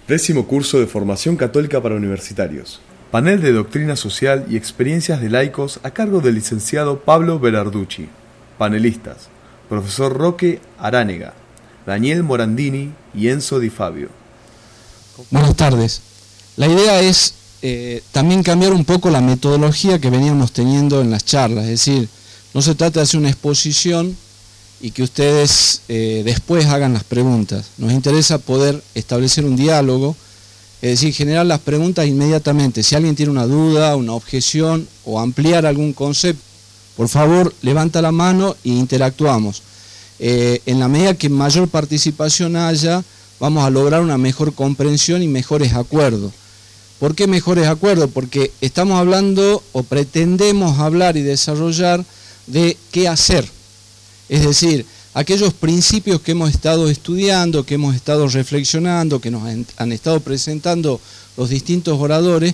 10º curso de Formación Católica para Universitarios. Panel de Doctrina Social y Experiencias de Laicos a cargo del licenciado Pablo Berarducci. Panelistas: Profesor Roque Aránega, Daniel Morandini y Enzo Di Fabio. Buenas tardes. La idea es también cambiar un poco la metodología que veníamos teniendo en las charlas. Es decir, no se trata de hacer una exposición y que ustedes después hagan las preguntas. Nos interesa poder establecer un diálogo, es decir, generar las preguntas inmediatamente. Si alguien tiene una duda, una objeción o ampliar algún concepto, por favor, levanta la mano e interactuamos. En la medida que mayor participación haya, vamos a lograr una mejor comprensión y mejores acuerdos. ¿Por qué mejores acuerdos? Porque estamos hablando o pretendemos hablar y desarrollar de qué hacer. Es decir, aquellos principios que hemos estado estudiando, que hemos estado reflexionando, que nos han estado presentando los distintos oradores,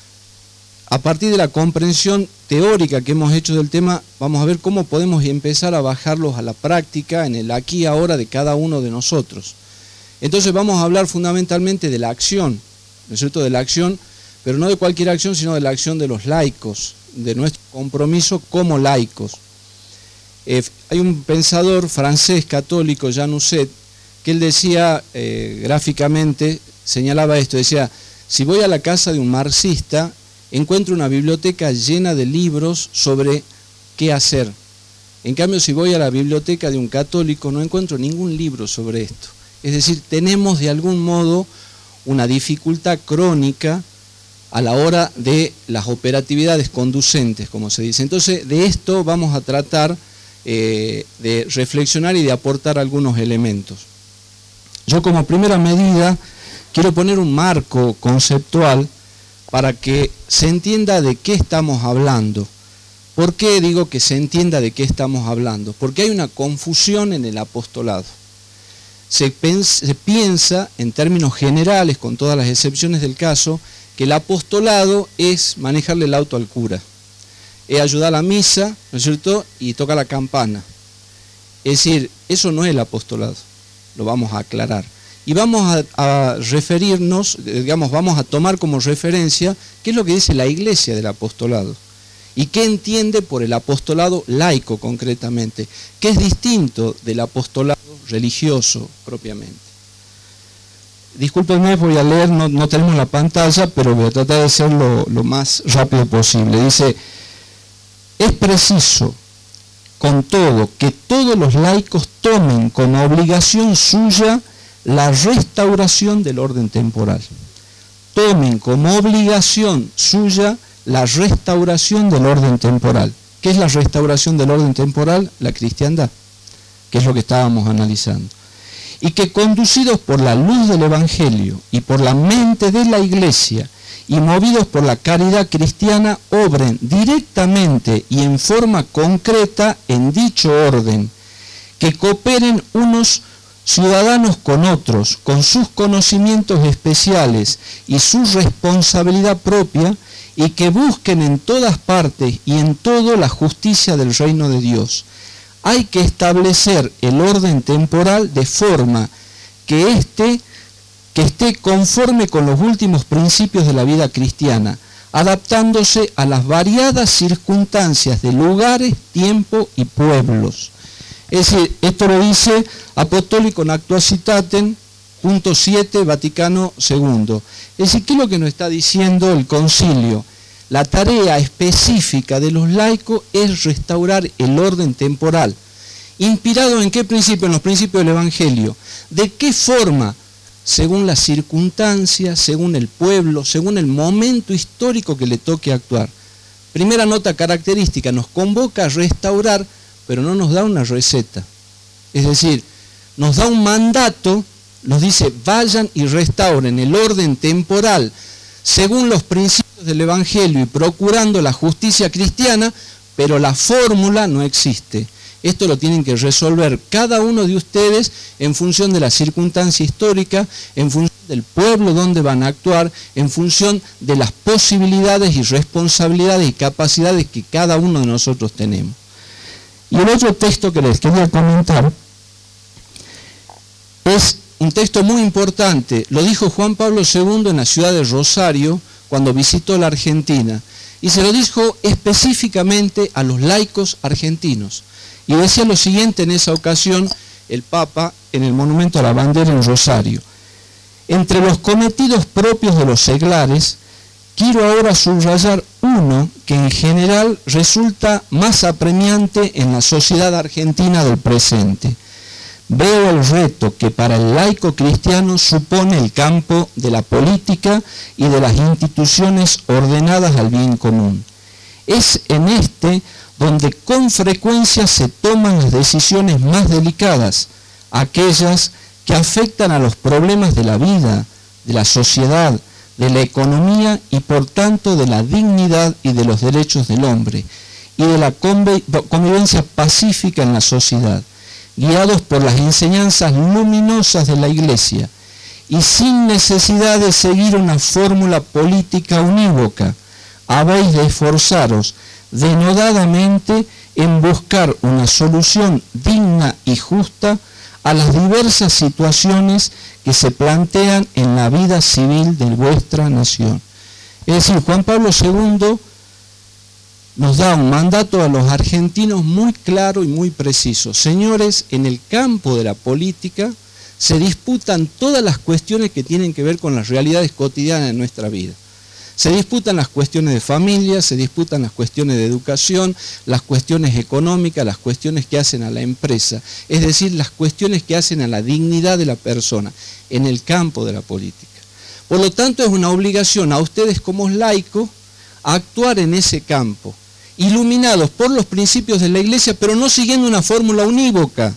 a partir de la comprensión teórica que hemos hecho del tema, vamos a ver cómo podemos empezar a bajarlos a la práctica en el aquí y ahora de cada uno de nosotros. Entonces vamos a hablar fundamentalmente de la acción, ¿no es cierto?, de la acción, pero no de cualquier acción, sino de la acción de los laicos, de nuestro compromiso como laicos. Hay un pensador francés católico, Jean Husset, que él decía gráficamente, señalaba esto, decía: si voy a la casa de un marxista, encuentro una biblioteca llena de libros sobre qué hacer. En cambio, si voy a la biblioteca de un católico, no encuentro ningún libro sobre esto. Es decir, tenemos de algún modo una dificultad crónica a la hora de las operatividades conducentes, como se dice. Entonces, de esto vamos a tratar de reflexionar y de aportar algunos elementos. Yo, como primera medida, quiero poner un marco conceptual para que se entienda de qué estamos hablando. ¿Por qué digo que se entienda de qué estamos hablando? Porque hay una confusión en el apostolado. Se piensa, en términos generales, con todas las excepciones del caso, que el apostolado es manejarle el auto al cura. Es ayudar a la misa, ¿no es cierto?, y toca la campana. Es decir, eso no es el apostolado, lo vamos a aclarar. Y vamos a referirnos, digamos, vamos a tomar como referencia qué es lo que dice la Iglesia del apostolado y qué entiende por el apostolado laico concretamente, que es distinto del apostolado religioso propiamente. Discúlpenme, voy a leer, no tenemos la pantalla, pero voy a tratar de ser lo más rápido posible. Dice: es preciso, con todo, que todos los laicos tomen como obligación suya la restauración del orden temporal. Tomen como obligación suya la restauración del orden temporal. ¿Qué es la restauración del orden temporal? La cristiandad, que es lo que estábamos analizando. Y que, conducidos por la luz del Evangelio y por la mente de la Iglesia, y movidos por la caridad cristiana, obren directamente y en forma concreta en dicho orden, que cooperen unos ciudadanos con otros, con sus conocimientos especiales y su responsabilidad propia, y que busquen en todas partes y en todo la justicia del reino de Dios. Hay que establecer el orden temporal de forma que esté conforme con los últimos principios de la vida cristiana, adaptándose a las variadas circunstancias de lugares, tiempo y pueblos. Es decir, esto lo dice Apostolicon Actuositatem, punto 7, Vaticano II. Es decir, ¿qué es lo que nos está diciendo el concilio? La tarea específica de los laicos es restaurar el orden temporal. ¿Inspirado en qué principio? En los principios del Evangelio. ¿De qué forma? Según las circunstancias, según el pueblo, según el momento histórico que le toque actuar. Primera nota característica: nos convoca a restaurar, pero no nos da una receta. Es decir, nos da un mandato, nos dice: vayan y restauren el orden temporal según los principios del Evangelio y procurando la justicia cristiana, pero la fórmula no existe. Esto lo tienen que resolver cada uno de ustedes en función de la circunstancia histórica, en función del pueblo donde van a actuar, en función de las posibilidades y responsabilidades y capacidades que cada uno de nosotros tenemos. Y el otro texto que les quería comentar es un texto muy importante, lo dijo Juan Pablo II en la ciudad de Rosario cuando visitó la Argentina, y se lo dijo específicamente a los laicos argentinos. Y decía lo siguiente en esa ocasión el Papa en el Monumento a la Bandera en Rosario: entre los cometidos propios de los seglares, quiero ahora subrayar uno que en general resulta más apremiante en la sociedad argentina del presente. Veo el reto que para el laico cristiano supone el campo de la política y de las instituciones ordenadas al bien común. Es en este donde con frecuencia se toman las decisiones más delicadas, aquellas que afectan a los problemas de la vida, de la sociedad, de la economía y por tanto de la dignidad y de los derechos del hombre y de la convivencia pacífica en la sociedad, guiados por las enseñanzas luminosas de la Iglesia y sin necesidad de seguir una fórmula política unívoca. Habéis de esforzaros denodadamente en buscar una solución digna y justa a las diversas situaciones que se plantean en la vida civil de vuestra nación. Es decir, Juan Pablo II nos da un mandato a los argentinos muy claro y muy preciso. Señores, en el campo de la política se disputan todas las cuestiones que tienen que ver con las realidades cotidianas de nuestra vida. Se disputan las cuestiones de familia, se disputan las cuestiones de educación, las cuestiones económicas, las cuestiones que hacen a la empresa, es decir, las cuestiones que hacen a la dignidad de la persona en el campo de la política. Por lo tanto, es una obligación a ustedes como laicos a actuar en ese campo, iluminados por los principios de la Iglesia, pero no siguiendo una fórmula unívoca.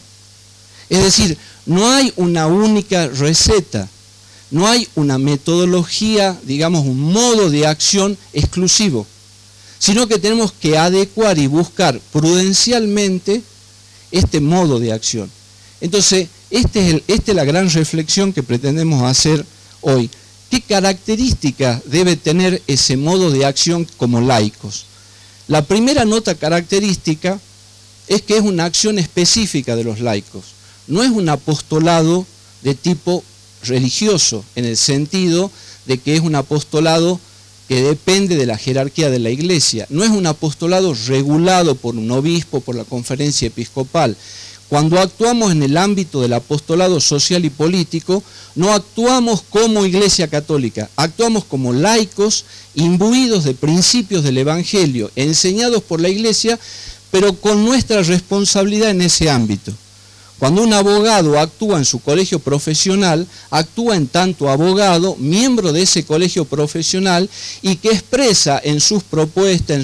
Es decir, no hay una única receta. No hay una metodología, digamos, un modo de acción exclusivo, sino que tenemos que adecuar y buscar prudencialmente este modo de acción. Entonces, esta es la gran reflexión que pretendemos hacer hoy. ¿Qué características debe tener ese modo de acción como laicos? La primera nota característica es que es una acción específica de los laicos. No es un apostolado de tipo religioso, en el sentido de que es un apostolado que depende de la jerarquía de la Iglesia. No es un apostolado regulado por un obispo, por la conferencia episcopal. Cuando actuamos en el ámbito del apostolado social y político, no actuamos como Iglesia Católica, actuamos como laicos imbuidos de principios del Evangelio, enseñados por la Iglesia, pero con nuestra responsabilidad en ese ámbito. Cuando un abogado actúa en su colegio profesional, actúa en tanto abogado, miembro de ese colegio profesional y que expresa en sus propuestas,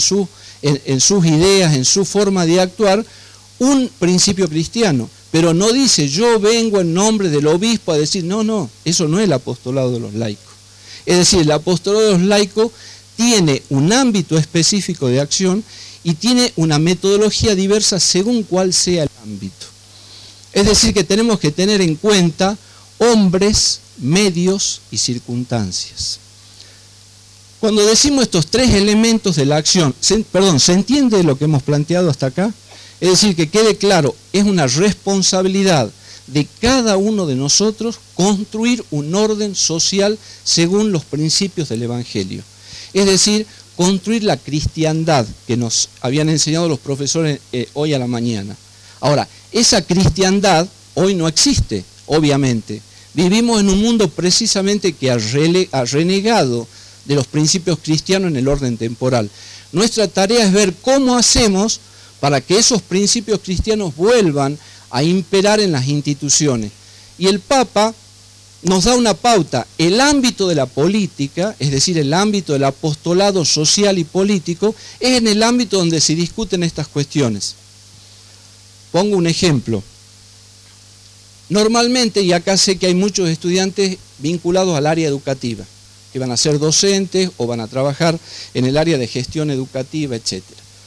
en sus ideas, en su forma de actuar, un principio cristiano. Pero no dice, yo vengo en nombre del obispo a decir, no, eso no es el apostolado de los laicos. Es decir, el apostolado de los laicos tiene un ámbito específico de acción y tiene una metodología diversa según cuál sea el ámbito. Es decir, que tenemos que tener en cuenta hombres, medios y circunstancias. Cuando decimos estos tres elementos de la acción, ¿se entiende lo que hemos planteado hasta acá? Es decir, que quede claro, es una responsabilidad de cada uno de nosotros construir un orden social según los principios del Evangelio. Es decir, construir la cristiandad que nos habían enseñado los profesores hoy a la mañana. Ahora, esa cristiandad hoy no existe, obviamente. Vivimos en un mundo precisamente que ha renegado de los principios cristianos en el orden temporal. Nuestra tarea es ver cómo hacemos para que esos principios cristianos vuelvan a imperar en las instituciones. Y el Papa nos da una pauta. El ámbito de la política, es decir, el ámbito del apostolado social y político, es en el ámbito donde se discuten estas cuestiones. Pongo un ejemplo. Normalmente, y acá sé que hay muchos estudiantes vinculados al área educativa, que van a ser docentes o van a trabajar en el área de gestión educativa, etc.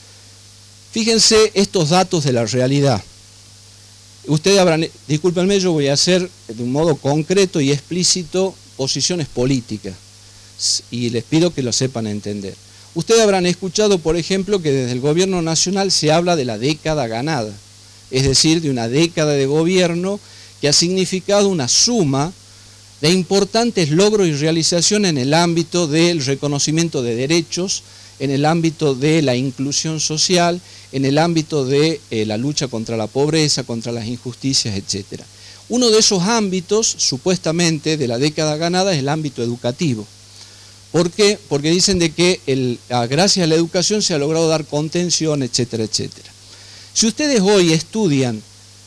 Fíjense estos datos de la realidad. Ustedes habrán, discúlpenme, yo voy a hacer de un modo concreto y explícito posiciones políticas y les pido que lo sepan entender. Ustedes habrán escuchado, por ejemplo, que desde el gobierno nacional se habla de la década ganada, es decir, de una década de gobierno que que ha significado una suma de importantes logros y realizaciones en el ámbito del reconocimiento de derechos, en el ámbito de la inclusión social, en el ámbito de la lucha contra la pobreza, contra las injusticias, etc. Uno de esos ámbitos, supuestamente, de la década ganada es el ámbito educativo. ¿Por qué? Porque dicen de que gracias a la educación se ha logrado dar contención, etcétera, etcétera. Si ustedes hoy estudian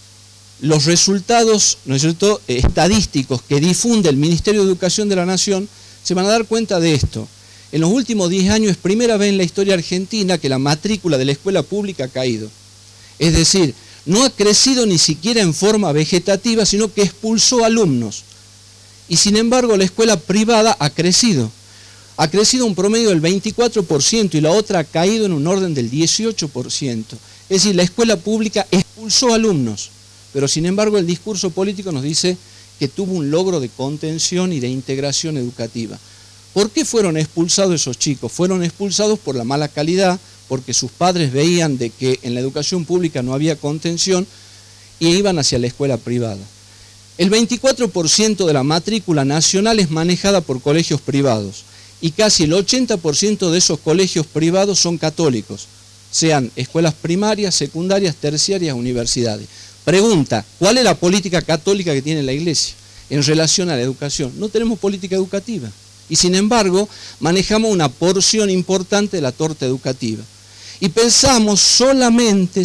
los resultados, ¿no es cierto?, estadísticos que difunde el Ministerio de Educación de la Nación, se van a dar cuenta de esto. En los últimos 10 años es primera vez en la historia argentina que la matrícula de la escuela pública ha caído. Es decir, no ha crecido ni siquiera en forma vegetativa, sino que expulsó alumnos. Y sin embargo la escuela privada ha crecido. Ha crecido un promedio del 24% y la otra ha caído en un orden del 18%. Es decir, la escuela pública expulsó alumnos. Pero sin embargo el discurso político nos dice que tuvo un logro de contención y de integración educativa. ¿Por qué fueron expulsados esos chicos? Fueron expulsados por la mala calidad, porque sus padres veían de que en la educación pública no había contención y iban hacia la escuela privada. El 24% de la matrícula nacional es manejada por colegios privados y casi el 80% de esos colegios privados son católicos, sean escuelas primarias, secundarias, terciarias, universidades. Pregunta, ¿cuál es la política católica que tiene la Iglesia en relación a la educación? No tenemos política educativa y sin embargo manejamos una porción importante de la torta educativa. Y pensamos solamente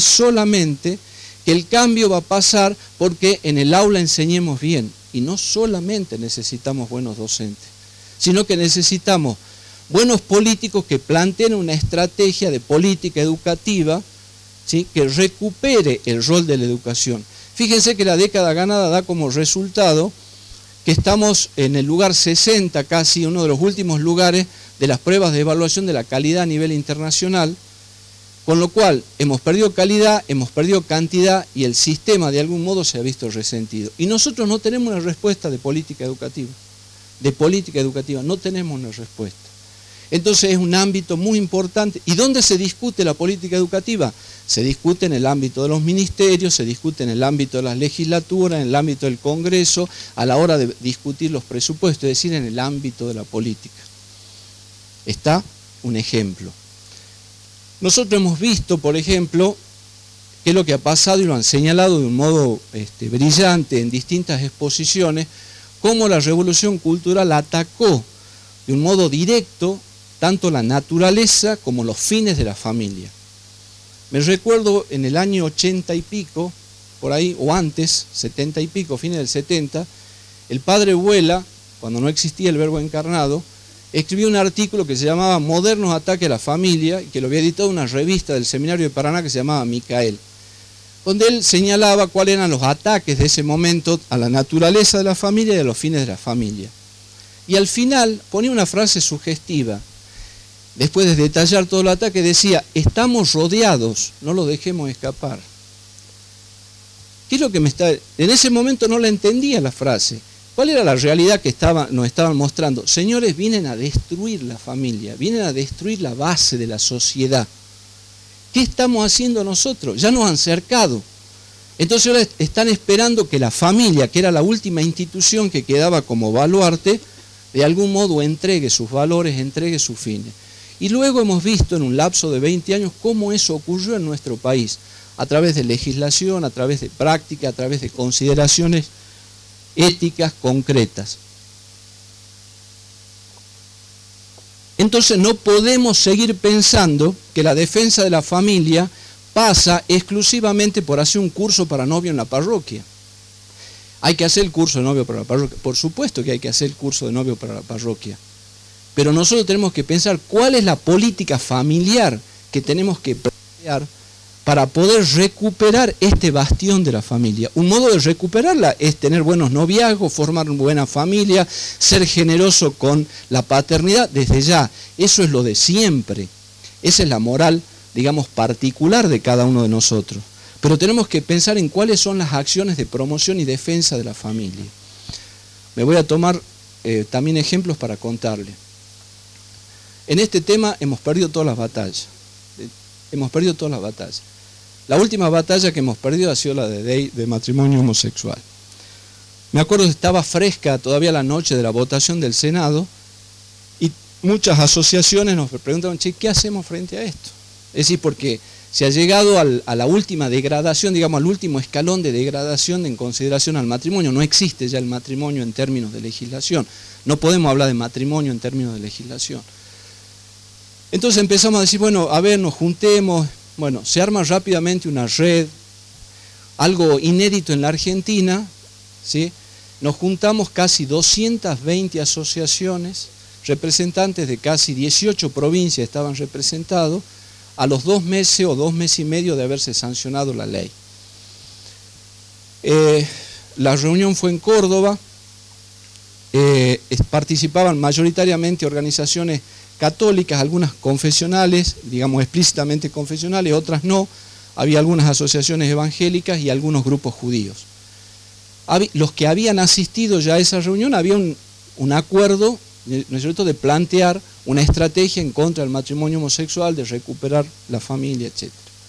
que el cambio va a pasar porque en el aula enseñemos bien. Y no solamente necesitamos buenos docentes, sino que necesitamos buenos políticos que planteen una estrategia de política educativa, ¿sí?, que recupere el rol de la educación. Fíjense que la década ganada da como resultado que estamos en el lugar 60 casi, uno de los últimos lugares de las pruebas de evaluación de la calidad a nivel internacional, con lo cual hemos perdido calidad, hemos perdido cantidad y el sistema de algún modo se ha visto resentido. Y nosotros no tenemos una respuesta de política educativa, no tenemos una respuesta. Entonces es un ámbito muy importante. ¿Y dónde se discute la política educativa? Se discute en el ámbito de los ministerios, se discute en el ámbito de las legislaturas, en el ámbito del Congreso, a la hora de discutir los presupuestos, es decir, en el ámbito de la política. Está un ejemplo. Nosotros hemos visto, por ejemplo, qué es lo que ha pasado y lo han señalado de un modo brillante en distintas exposiciones, cómo la revolución cultural atacó de un modo directo tanto la naturaleza como los fines de la familia. Me recuerdo en el año 80 y pico, por ahí, o antes, 70 y pico, fines del 70, el padre Vuela, cuando no existía el Verbo encarnado, escribió un artículo que se llamaba Modernos ataques a la familia, y que lo había editado una revista del Seminario de Paraná que se llamaba Micael, donde él señalaba cuáles eran los ataques de ese momento a la naturaleza de la familia y a los fines de la familia. Y al final ponía una frase sugestiva. Después de detallar todo el ataque decía, estamos rodeados, no lo dejemos escapar. ¿Qué es lo que me está...? En ese momento no la entendía la frase. ¿Cuál era la realidad que nos estaban mostrando? Señores, vienen a destruir la familia, vienen a destruir la base de la sociedad. ¿Qué estamos haciendo nosotros? Ya nos han cercado. Entonces ahora están esperando que la familia, que era la última institución que quedaba como baluarte, de algún modo entregue sus valores, entregue sus fines. Y luego hemos visto en un lapso de 20 años cómo eso ocurrió en nuestro país, a través de legislación, a través de práctica, a través de consideraciones éticas concretas. Entonces no podemos seguir pensando que la defensa de la familia pasa exclusivamente por hacer un curso para novio en la parroquia. Hay que hacer el curso de novio para la parroquia. Por supuesto que hay que hacer el curso de novio para la parroquia. Pero nosotros tenemos que pensar cuál es la política familiar que tenemos que plantear para poder recuperar este bastión de la familia. Un modo de recuperarla es tener buenos noviazgos, formar una buena familia, ser generoso con la paternidad desde ya. Eso es lo de siempre. Esa es la moral, digamos, particular de cada uno de nosotros. Pero tenemos que pensar en cuáles son las acciones de promoción y defensa de la familia. Me voy a tomar también ejemplos para contarle. En este tema hemos perdido todas las batallas. La última batalla que hemos perdido ha sido la de matrimonio homosexual. Me acuerdo que estaba fresca todavía la noche de la votación del Senado y muchas asociaciones nos preguntaban, che, ¿qué hacemos frente a esto? Es decir, porque se ha llegado a la última degradación, digamos, al último escalón de degradación en consideración al matrimonio. No existe ya el matrimonio en términos de legislación. No podemos hablar de matrimonio en términos de legislación. Entonces empezamos a decir, bueno, a ver, nos juntemos. Bueno, se arma rápidamente una red, algo inédito en la Argentina, ¿sí? Nos juntamos casi 220 asociaciones, representantes de casi 18 provincias estaban representados, a los 2 meses o 2 meses y medio de haberse sancionado la ley. La reunión fue en Córdoba, participaban mayoritariamente organizaciones católicas, algunas confesionales, digamos explícitamente confesionales, otras no, había algunas asociaciones evangélicas y algunos grupos judíos. Los que habían asistido ya a esa reunión, había un acuerdo, ¿no es cierto?, de plantear una estrategia en contra del matrimonio homosexual, de recuperar la familia, etc.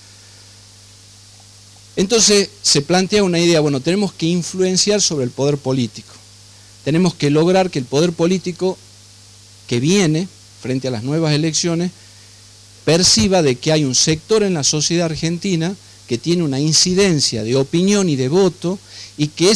Entonces se plantea una idea, bueno, tenemos que influenciar sobre el poder político. Tenemos que lograr que el poder político que viene frente a las nuevas elecciones perciba de que hay un sector en la sociedad argentina que tiene una incidencia de opinión y de voto y que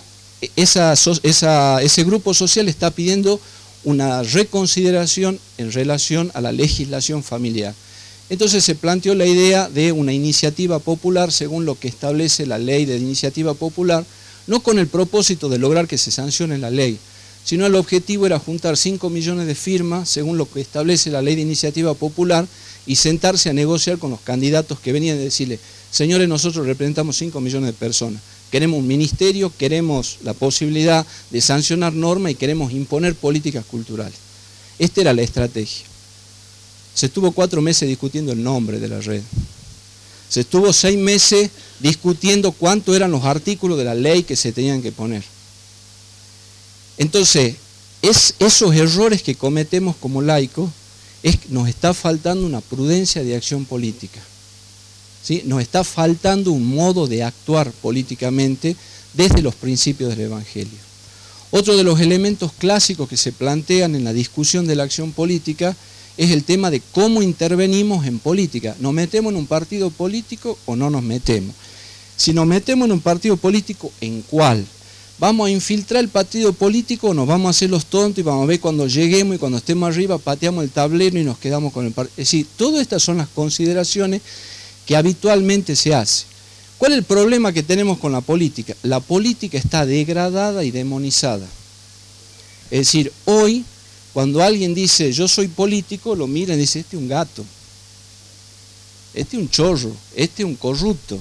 ese grupo social está pidiendo una reconsideración en relación a la legislación familiar. Entonces se planteó la idea de una iniciativa popular según lo que establece la ley de iniciativa popular, no con el propósito de lograr que se sancione la ley, sino el objetivo era juntar 5 millones de firmas según lo que establece la ley de iniciativa popular y sentarse a negociar con los candidatos que venían y decirle, señores, nosotros representamos 5 millones de personas. Queremos un ministerio, queremos la posibilidad de sancionar normas y queremos imponer políticas culturales. Esta era la estrategia. Se estuvo 4 meses discutiendo el nombre de la red. Se estuvo 6 meses discutiendo cuántos eran los artículos de la ley que se tenían que poner. Entonces, esos errores que cometemos como laicos, nos está faltando una prudencia de acción política. ¿Sí? Nos está faltando un modo de actuar políticamente desde los principios del Evangelio. Otro de los elementos clásicos que se plantean en la discusión de la acción política es el tema de cómo intervenimos en política. ¿Nos metemos en un partido político o no nos metemos? Si nos metemos en un partido político, ¿en cuál? ¿Vamos a infiltrar el partido político o nos vamos a hacer los tontos y vamos a ver cuando lleguemos y cuando estemos arriba pateamos el tablero y nos quedamos con el partido? Es decir, todas estas son las consideraciones que habitualmente se hace. ¿Cuál es el problema que tenemos con la política? La política está degradada y demonizada. Es decir, hoy, cuando alguien dice, yo soy político, lo miran y dicen, este es un gato, este es un chorro, este es un corrupto.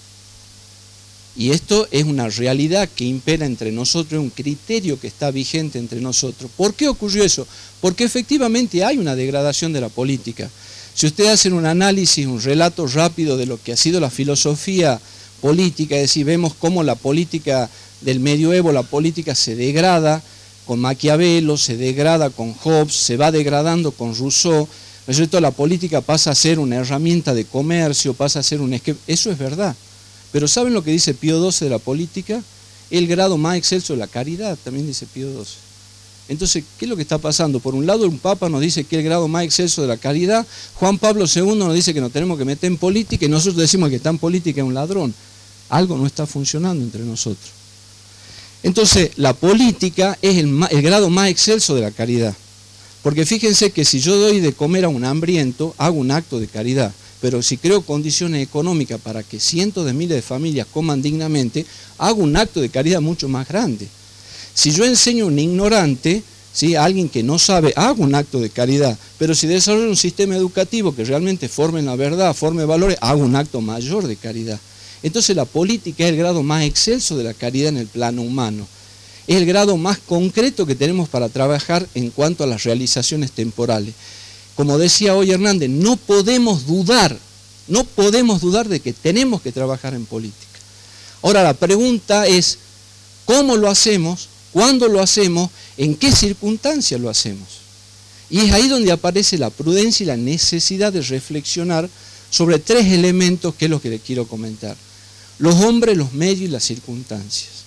Y esto es una realidad que impera entre nosotros, es un criterio que está vigente entre nosotros. ¿Por qué ocurrió eso? Porque efectivamente hay una degradación de la política. Si ustedes hacen un análisis, un relato rápido de lo que ha sido la filosofía política, es decir, vemos cómo la política del medioevo, la política se degrada con Maquiavelo, se degrada con Hobbes, se va degradando con Rousseau, ¿no es cierto? La política pasa a ser una herramienta de comercio, pasa a ser un esquema. Eso es verdad. Pero ¿saben lo que dice Pío XII de la política? El grado más excelso de la caridad, también dice Pío XII. Entonces, ¿qué es lo que está pasando? Por un lado, un papa nos dice que es el grado más excelso de la caridad, Juan Pablo II nos dice que nos tenemos que meter en política y nosotros decimos que está en política es un ladrón. Algo no está funcionando entre nosotros. Entonces, la política es el grado más excelso de la caridad. Porque fíjense que si yo doy de comer a un hambriento, hago un acto de caridad. Pero si creo condiciones económicas para que cientos de miles de familias coman dignamente, hago un acto de caridad mucho más grande. Si yo enseño a un ignorante, ¿sí?, a alguien que no sabe, hago un acto de caridad. Pero si desarrollo un sistema educativo que realmente forme la verdad, forme valores, hago un acto mayor de caridad. Entonces la política es el grado más excelso de la caridad en el plano humano. Es el grado más concreto que tenemos para trabajar en cuanto a las realizaciones temporales. Como decía hoy Hernández, no podemos dudar de que tenemos que trabajar en política. Ahora la pregunta es, ¿cómo lo hacemos? ¿Cuándo lo hacemos? ¿En qué circunstancias lo hacemos? Y es ahí donde aparece la prudencia y la necesidad de reflexionar sobre 3 elementos que es lo que les quiero comentar. Los hombres, los medios y las circunstancias.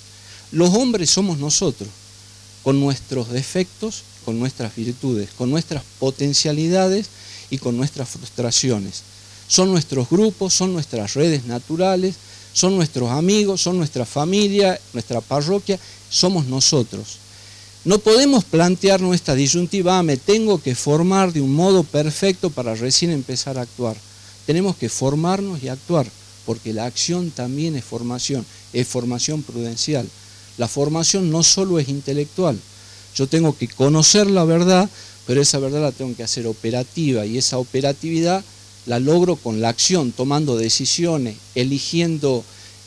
Los hombres somos nosotros, con nuestros defectos, con nuestras virtudes, con nuestras potencialidades y con nuestras frustraciones. Son nuestros grupos, son nuestras redes naturales, son nuestros amigos, son nuestra familia, nuestra parroquia, somos nosotros. No podemos plantearnos esta disyuntiva, me tengo que formar de un modo perfecto para recién empezar a actuar. Tenemos que formarnos y actuar, porque la acción también es formación prudencial. La formación no solo es intelectual, yo tengo que conocer la verdad, pero esa verdad la tengo que hacer operativa, y esa operatividad la logro con la acción, tomando decisiones, eligiendo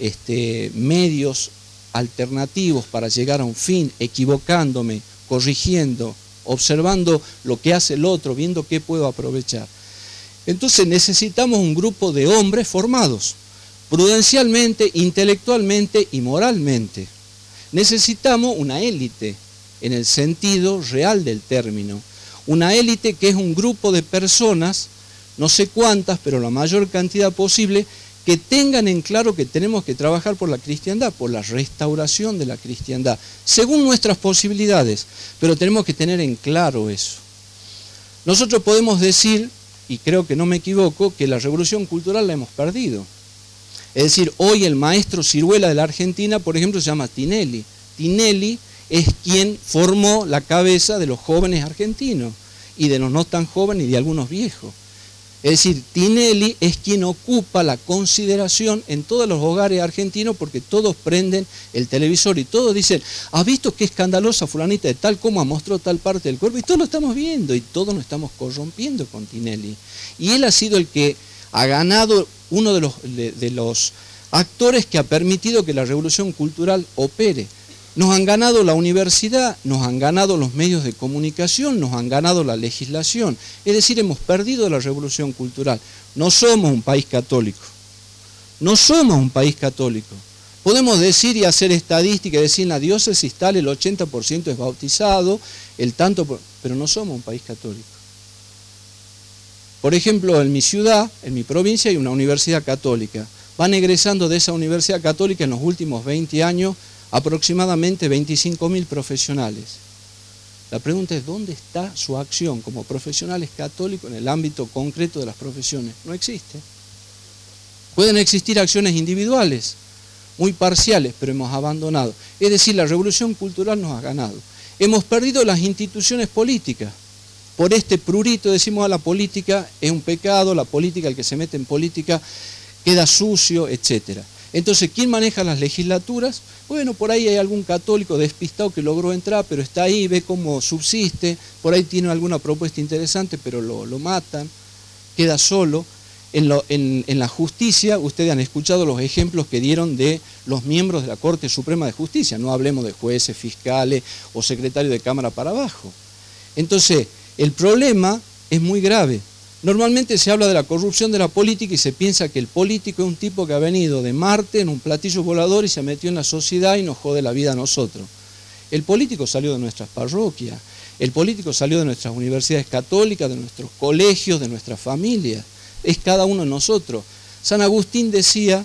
medios alternativos para llegar a un fin, equivocándome, corrigiendo, observando lo que hace el otro, viendo qué puedo aprovechar. Entonces necesitamos un grupo de hombres formados, prudencialmente, intelectualmente y moralmente. Necesitamos una élite, en el sentido real del término. Una élite que es un grupo de personas, no sé cuántas, pero la mayor cantidad posible, que tengan en claro que tenemos que trabajar por la cristiandad, por la restauración de la cristiandad, según nuestras posibilidades, pero tenemos que tener en claro eso. Nosotros podemos decir, y creo que no me equivoco, que la revolución cultural la hemos perdido. Es decir, hoy el maestro ciruela de la Argentina, por ejemplo, se llama Tinelli. Tinelli es quien formó la cabeza de los jóvenes argentinos, y de los no tan jóvenes y de algunos viejos. Es decir, Tinelli es quien ocupa la consideración en todos los hogares argentinos, porque todos prenden el televisor y todos dicen, ¿has visto qué escandalosa fulanita de tal, cómo mostró tal parte del cuerpo? Y todos lo estamos viendo y todos nos estamos corrompiendo con Tinelli. Y él ha sido el que ha ganado, uno de los actores que ha permitido que la revolución cultural opere. Nos han ganado la universidad, nos han ganado los medios de comunicación, nos han ganado la legislación. Es decir, hemos perdido la revolución cultural. No somos un país católico. No somos un país católico. Podemos decir y hacer estadística y decir en la diócesis tal el 80% es bautizado, pero no somos un país católico. Por ejemplo, en mi ciudad, en mi provincia, hay una universidad católica. Van egresando de esa universidad católica en los últimos 20 años aproximadamente 25.000 profesionales. La pregunta es, ¿dónde está su acción como profesionales católicos en el ámbito concreto de las profesiones? No existe. Pueden existir acciones individuales, muy parciales, pero hemos abandonado. Es decir, la revolución cultural nos ha ganado. Hemos perdido las instituciones políticas. Por este prurito decimos, la política es un pecado, la política, el que se mete en política queda sucio, etcétera. Entonces, ¿quién maneja las legislaturas? Bueno, por ahí hay algún católico despistado que logró entrar, pero está ahí, ve cómo subsiste, por ahí tiene alguna propuesta interesante, pero lo matan, queda solo. En la justicia, ustedes han escuchado los ejemplos que dieron de los miembros de la Corte Suprema de Justicia, no hablemos de jueces, fiscales o secretarios de Cámara para abajo. Entonces, el problema es muy grave. Normalmente se habla de la corrupción de la política y se piensa que el político es un tipo que ha venido de Marte en un platillo volador y se metió en la sociedad y nos jode la vida a nosotros. El político salió de nuestras parroquias, el político salió de nuestras universidades católicas, de nuestros colegios, de nuestras familias. Es cada uno de nosotros. San Agustín decía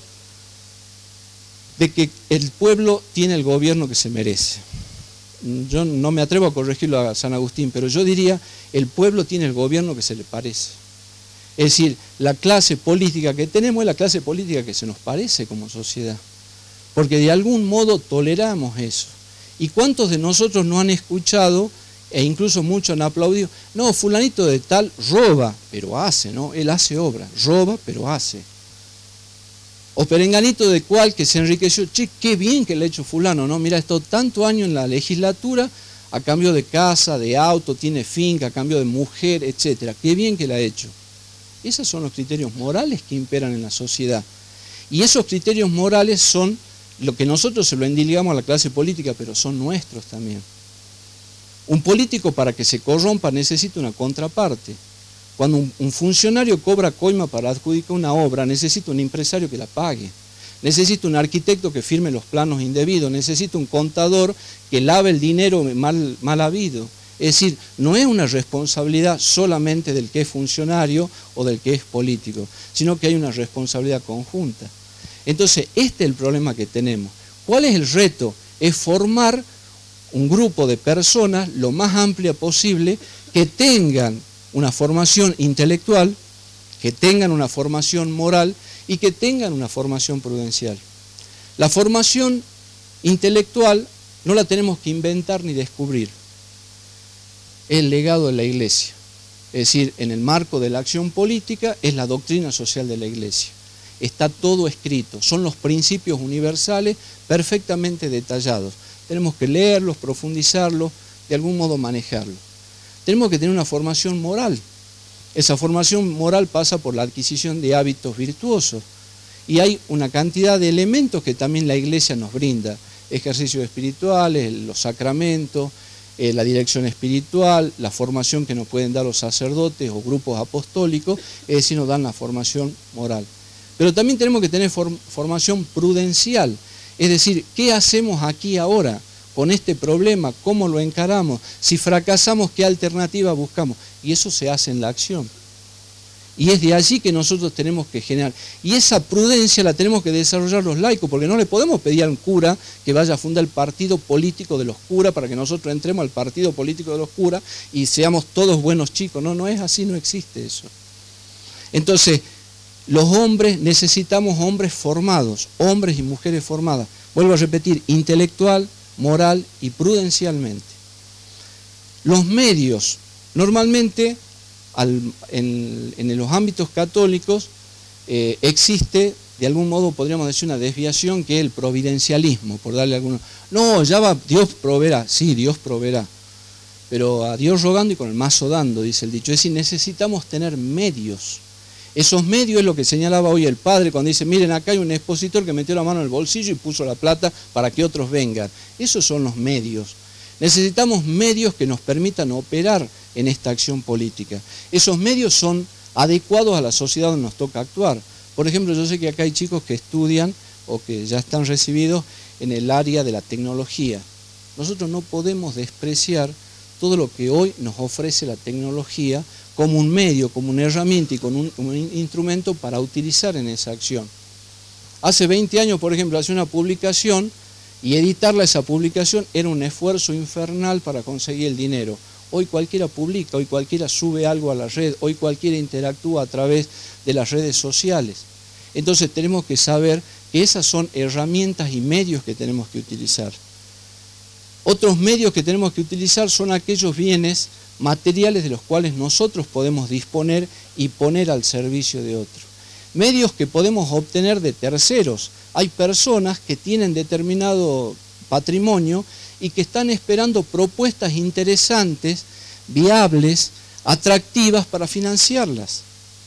de que el pueblo tiene el gobierno que se merece. Yo no me atrevo a corregirlo a San Agustín, pero yo diría, el pueblo tiene el gobierno que se le parece. Es decir, la clase política que tenemos es la clase política que se nos parece como sociedad, porque de algún modo toleramos eso. ¿Y cuántos de nosotros no han escuchado, e incluso muchos han aplaudido? No, fulanito de tal roba, pero hace, ¿no? Él hace obra, roba, pero hace. O perenganito de cual que se enriqueció, che, qué bien que le ha hecho fulano, ¿no? Mira, ha estado tanto año en la legislatura, a cambio de casa, de auto, tiene finca, a cambio de mujer, etcétera. Qué bien que le ha hecho. Esos son los criterios morales que imperan en la sociedad. Y esos criterios morales son lo que nosotros se lo endilgamos a la clase política, pero son nuestros también. Un político, para que se corrompa, necesita una contraparte. Cuando un funcionario cobra coima para adjudicar una obra, necesita un empresario que la pague. Necesita un arquitecto que firme los planos indebidos. Necesita un contador que lave el dinero mal habido. Es decir, no es una responsabilidad solamente del que es funcionario o del que es político, sino que hay una responsabilidad conjunta. Entonces, este es el problema que tenemos. ¿Cuál es el reto? es formar un grupo de personas lo más amplia posible que tengan una formación intelectual, que tengan una formación moral y que tengan una formación prudencial. La formación intelectual no la tenemos que inventar ni descubrir. Es el legado de la Iglesia. Es decir, en el marco de la acción política es la doctrina social de la Iglesia. Está todo escrito, son los principios universales perfectamente detallados. Tenemos que leerlos, profundizarlos, de algún modo manejarlos. Tenemos que tener una formación moral. Esa formación moral pasa por la adquisición de hábitos virtuosos. Y hay una cantidad de elementos que también la Iglesia nos brinda. Ejercicios espirituales, los sacramentos, la dirección espiritual, la formación que nos pueden dar los sacerdotes o grupos apostólicos, es decir, nos dan la formación moral. Pero también tenemos que tener formación prudencial, es decir, ¿qué hacemos aquí ahora con este problema? ¿Cómo lo encaramos? Si fracasamos, ¿qué alternativa buscamos? Y eso se hace en la acción. Y es de allí que nosotros tenemos que generar. Y esa prudencia la tenemos que desarrollar los laicos, porque no le podemos pedir a un cura que vaya a fundar el partido político de los curas para que nosotros entremos al partido político de los curas y seamos todos buenos chicos. No, no es así, no existe eso. Entonces, los hombres necesitamos hombres formados, hombres y mujeres formadas. Vuelvo a repetir, intelectual, moral y prudencialmente. Los medios, normalmente en los ámbitos católicos existe, de algún modo podríamos decir, una desviación que es el providencialismo, por darle alguna. No, ya va, Dios proveerá. Sí, Dios proveerá. Pero a Dios rogando y con el mazo dando, dice el dicho. Es decir, necesitamos tener medios. Esos medios es lo que señalaba hoy el padre cuando dice, miren, acá hay un expositor que metió la mano en el bolsillo y puso la plata para que otros vengan. Esos son los medios. Necesitamos medios que nos permitan operar en esta acción política. Esos medios son adecuados a la sociedad donde nos toca actuar. Por ejemplo, yo sé que acá hay chicos que estudian o que ya están recibidos en el área de la tecnología. Nosotros no podemos despreciar todo lo que hoy nos ofrece la tecnología como un medio, como una herramienta y como un instrumento para utilizar en esa acción. Hace 20 años, por ejemplo, hacer una publicación y editarla, esa publicación, era un esfuerzo infernal para conseguir el dinero. Hoy cualquiera publica, hoy cualquiera sube algo a la red, hoy cualquiera interactúa a través de las redes sociales. Entonces tenemos que saber que esas son herramientas y medios que tenemos que utilizar. Otros medios que tenemos que utilizar son aquellos bienes materiales de los cuales nosotros podemos disponer y poner al servicio de otros. Medios que podemos obtener de terceros. Hay personas que tienen determinado patrimonio y que están esperando propuestas interesantes, viables, atractivas para financiarlas.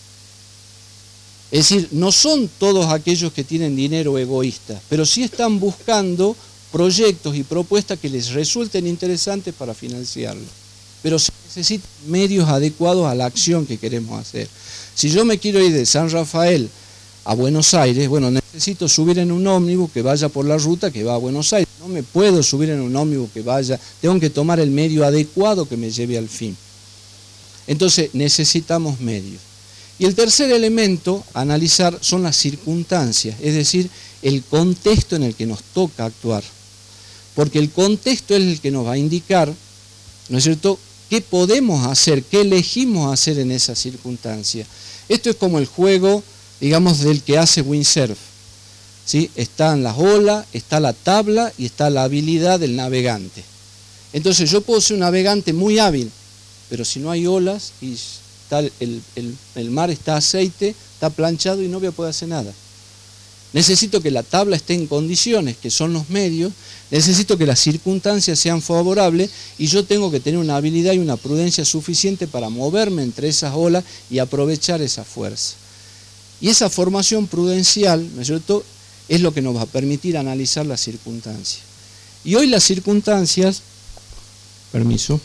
Es decir, no son todos aquellos que tienen dinero egoístas, pero sí están buscando proyectos y propuestas que les resulten interesantes para financiarlo. Pero se necesitan medios adecuados a la acción que queremos hacer. Si yo me quiero ir de San Rafael a Buenos Aires, bueno, necesito subir en un ómnibus que vaya por la ruta que va a Buenos Aires. No me puedo subir en un ómnibus que vaya, tengo que tomar el medio adecuado que me lleve al fin. Entonces necesitamos medios. Y el tercer elemento a analizar son las circunstancias, es decir, el contexto en el que nos toca actuar. Porque el contexto es el que nos va a indicar, ¿no es cierto?, qué podemos hacer, qué elegimos hacer en esa circunstancia. Esto es como el juego, digamos, del que hace windsurf. ¿Sí? Están las olas, está la tabla y está la habilidad del navegante. Entonces yo puedo ser un navegante muy hábil, pero si no hay olas y está el mar está aceite, está planchado y no voy a poder hacer nada. Necesito que la tabla esté en condiciones, que son los medios, necesito que las circunstancias sean favorables y yo tengo que tener una habilidad y una prudencia suficiente para moverme entre esas olas y aprovechar esa fuerza. Y esa formación prudencial, ¿no es cierto?, es lo que nos va a permitir analizar las circunstancias. Y hoy las circunstancias, permiso,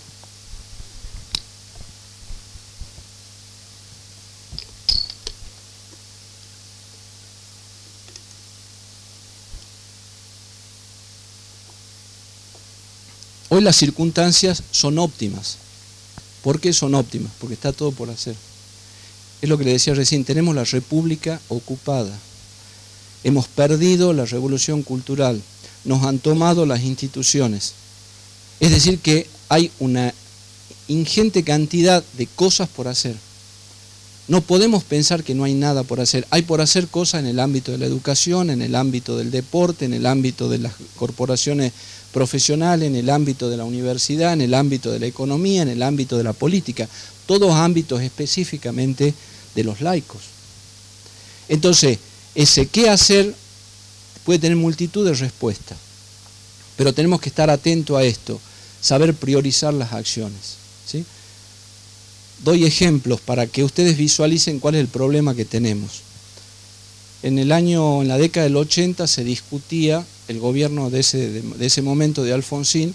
hoy las circunstancias son óptimas. ¿Por qué son óptimas? Porque está todo por hacer. Es lo que le decía recién, tenemos la República ocupada. Hemos perdido la revolución cultural. nos han tomado las instituciones. Es decir, que hay una ingente cantidad de cosas por hacer. No podemos pensar que no hay nada por hacer. Hay por hacer cosas en el ámbito de la educación, en el ámbito del deporte, en el ámbito de las corporaciones profesionales, en el ámbito de la universidad, en el ámbito de la economía, en el ámbito de la política. Todos ámbitos específicamente de los laicos. Entonces, ese qué hacer puede tener multitud de respuestas. Pero tenemos que estar atentos a esto, saber priorizar las acciones, ¿sí? Doy ejemplos para que ustedes visualicen cuál es el problema que tenemos. En la década del 80 se discutía, el gobierno de ese momento de Alfonsín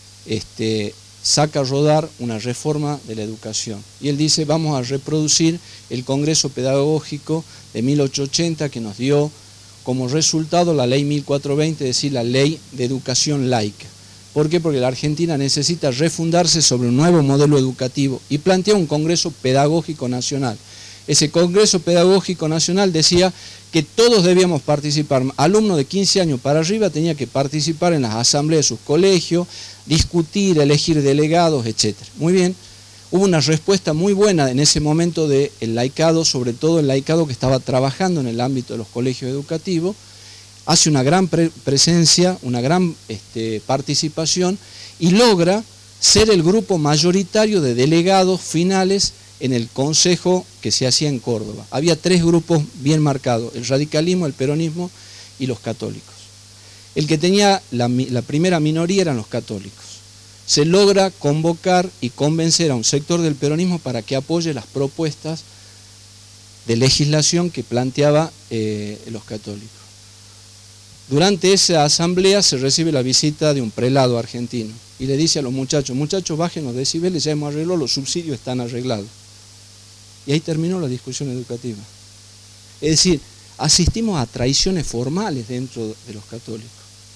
saca a rodar una reforma de la educación. Y él dice, vamos a reproducir el Congreso Pedagógico de 1880 que nos dio como resultado la ley 1420, es decir, la ley de educación laica. ¿Por qué? Porque la Argentina necesita refundarse sobre un nuevo modelo educativo y plantea un Congreso Pedagógico Nacional. Ese Congreso Pedagógico Nacional decía que todos debíamos participar, alumnos de 15 años para arriba tenía que participar en las asambleas de sus colegios, discutir, elegir delegados, etc. Muy bien, hubo una respuesta muy buena en ese momento del laicado, sobre todo el laicado que estaba trabajando en el ámbito de los colegios educativos, hace una gran presencia, una gran participación y logra ser el grupo mayoritario de delegados finales en el consejo que se hacía en Córdoba. Había 3 grupos bien marcados, el radicalismo, el peronismo y los católicos. El que tenía la primera minoría eran los católicos. Se logra convocar y convencer a un sector del peronismo para que apoye las propuestas de legislación que planteaba los católicos. Durante esa asamblea se recibe la visita de un prelado argentino y le dice a los muchachos, bajen los decibeles, ya hemos arreglado, los subsidios están arreglados. Y ahí terminó la discusión educativa. Es decir, asistimos a traiciones formales dentro de los católicos.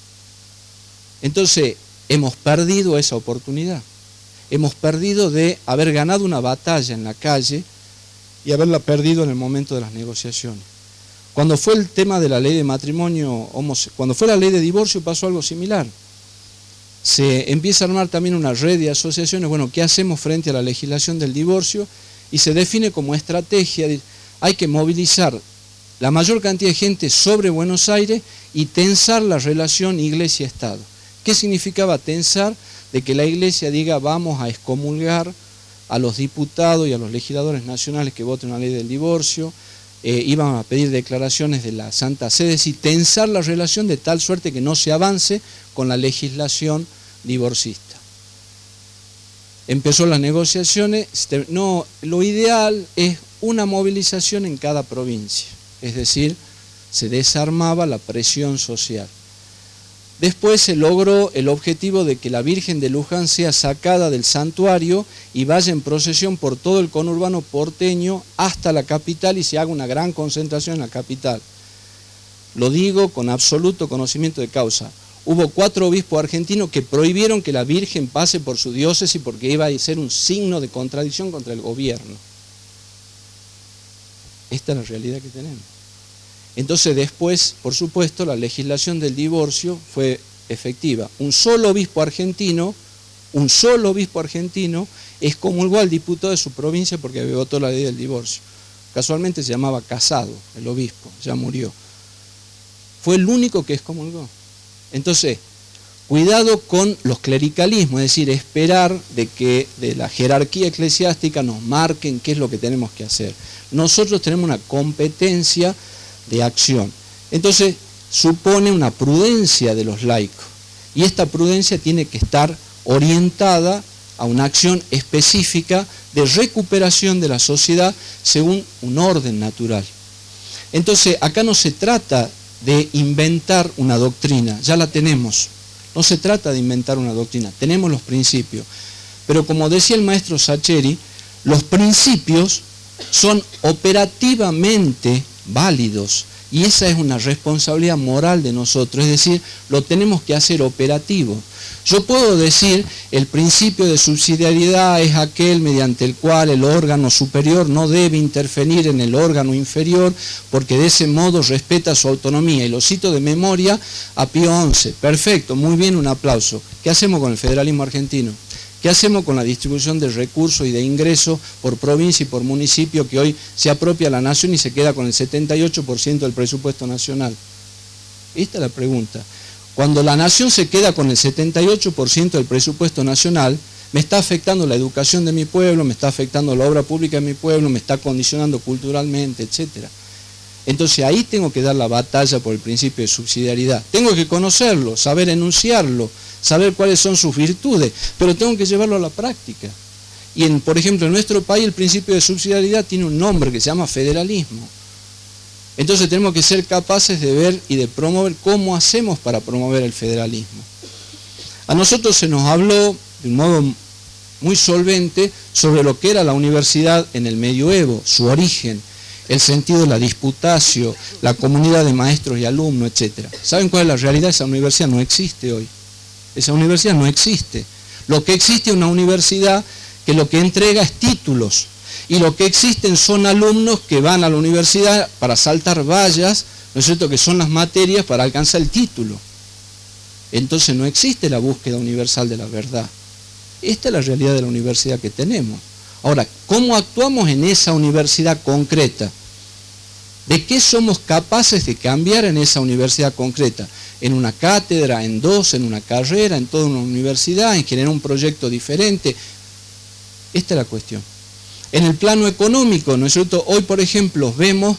Entonces, hemos perdido esa oportunidad. Hemos perdido de haber ganado una batalla en la calle y haberla perdido en el momento de las negociaciones. Cuando fue el tema de la ley de matrimonio, cuando fue la ley de divorcio pasó algo similar. Se empieza a armar también una red de asociaciones, bueno, ¿qué hacemos frente a la legislación del divorcio? Y se define como estrategia, hay que movilizar la mayor cantidad de gente sobre Buenos Aires y tensar la relación iglesia-estado. ¿Qué significaba tensar? De que la iglesia diga vamos a excomulgar a los diputados y a los legisladores nacionales que voten una ley del divorcio, iban a pedir declaraciones de la Santa Sede, es decir, tensar la relación de tal suerte que no se avance con la legislación divorcista. Empezó las negociaciones, lo ideal es una movilización en cada provincia, es decir, se desarmaba la presión social. Después se logró el objetivo de que la Virgen de Luján sea sacada del santuario y vaya en procesión por todo el conurbano porteño hasta la capital y se haga una gran concentración en la capital. Lo digo con absoluto conocimiento de causa. Hubo 4 obispos argentinos que prohibieron que la Virgen pase por su diócesis porque iba a ser un signo de contradicción contra el gobierno. Esta es la realidad que tenemos. Entonces después, por supuesto, la legislación del divorcio fue efectiva. Un solo obispo argentino excomulgó al diputado de su provincia porque votó la ley del divorcio. Casualmente se llamaba Casado, el obispo, ya murió. Fue el único que excomulgó. Entonces, cuidado con los clericalismos, es decir, esperar de que de la jerarquía eclesiástica nos marquen qué es lo que tenemos que hacer. Nosotros tenemos una competencia de acción. Entonces, supone una prudencia de los laicos. Y esta prudencia tiene que estar orientada a una acción específica de recuperación de la sociedad según un orden natural. Entonces, acá no se trata de inventar una doctrina, ya la tenemos. No se trata de inventar una doctrina, tenemos los principios. Pero como decía el maestro Sacheri, los principios son operativamente válidos y esa es una responsabilidad moral de nosotros, es decir, lo tenemos que hacer operativo. Yo puedo decir, el principio de subsidiariedad es aquel mediante el cual el órgano superior no debe interferir en el órgano inferior, porque de ese modo respeta su autonomía. Y lo cito de memoria a Pío XI. Perfecto, muy bien, un aplauso. ¿Qué hacemos con el federalismo argentino? ¿Qué hacemos con la distribución de recursos y de ingresos por provincia y por municipio que hoy se apropia la nación y se queda con el 78% del presupuesto nacional? Esta es la pregunta. Cuando la nación se queda con el 78% del presupuesto nacional, me está afectando la educación de mi pueblo, me está afectando la obra pública de mi pueblo, me está condicionando culturalmente, etc. Entonces ahí tengo que dar la batalla por el principio de subsidiariedad. Tengo que conocerlo, saber enunciarlo, saber cuáles son sus virtudes, pero tengo que llevarlo a la práctica. Y por ejemplo, en nuestro país el principio de subsidiariedad tiene un nombre que se llama federalismo. Entonces tenemos que ser capaces de ver y de promover cómo hacemos para promover el federalismo. A nosotros se nos habló de un modo muy solvente sobre lo que era la universidad en el medioevo, su origen, el sentido de la disputatio, la comunidad de maestros y alumnos, etc. ¿Saben cuál es la realidad? Esa universidad no existe hoy. Esa universidad no existe. Lo que existe es una universidad que lo que entrega es títulos. Y lo que existen son alumnos que van a la universidad para saltar vallas, ¿no es cierto?, que son las materias para alcanzar el título. Entonces no existe la búsqueda universal de la verdad. Esta es la realidad de la universidad que tenemos. Ahora, ¿cómo actuamos en esa universidad concreta? ¿De qué somos capaces de cambiar en esa universidad concreta? En una cátedra, en dos, en una carrera, en toda una universidad, en generar un proyecto diferente. Esta es la cuestión. En el plano económico, ¿no es cierto? Hoy, por ejemplo, vemos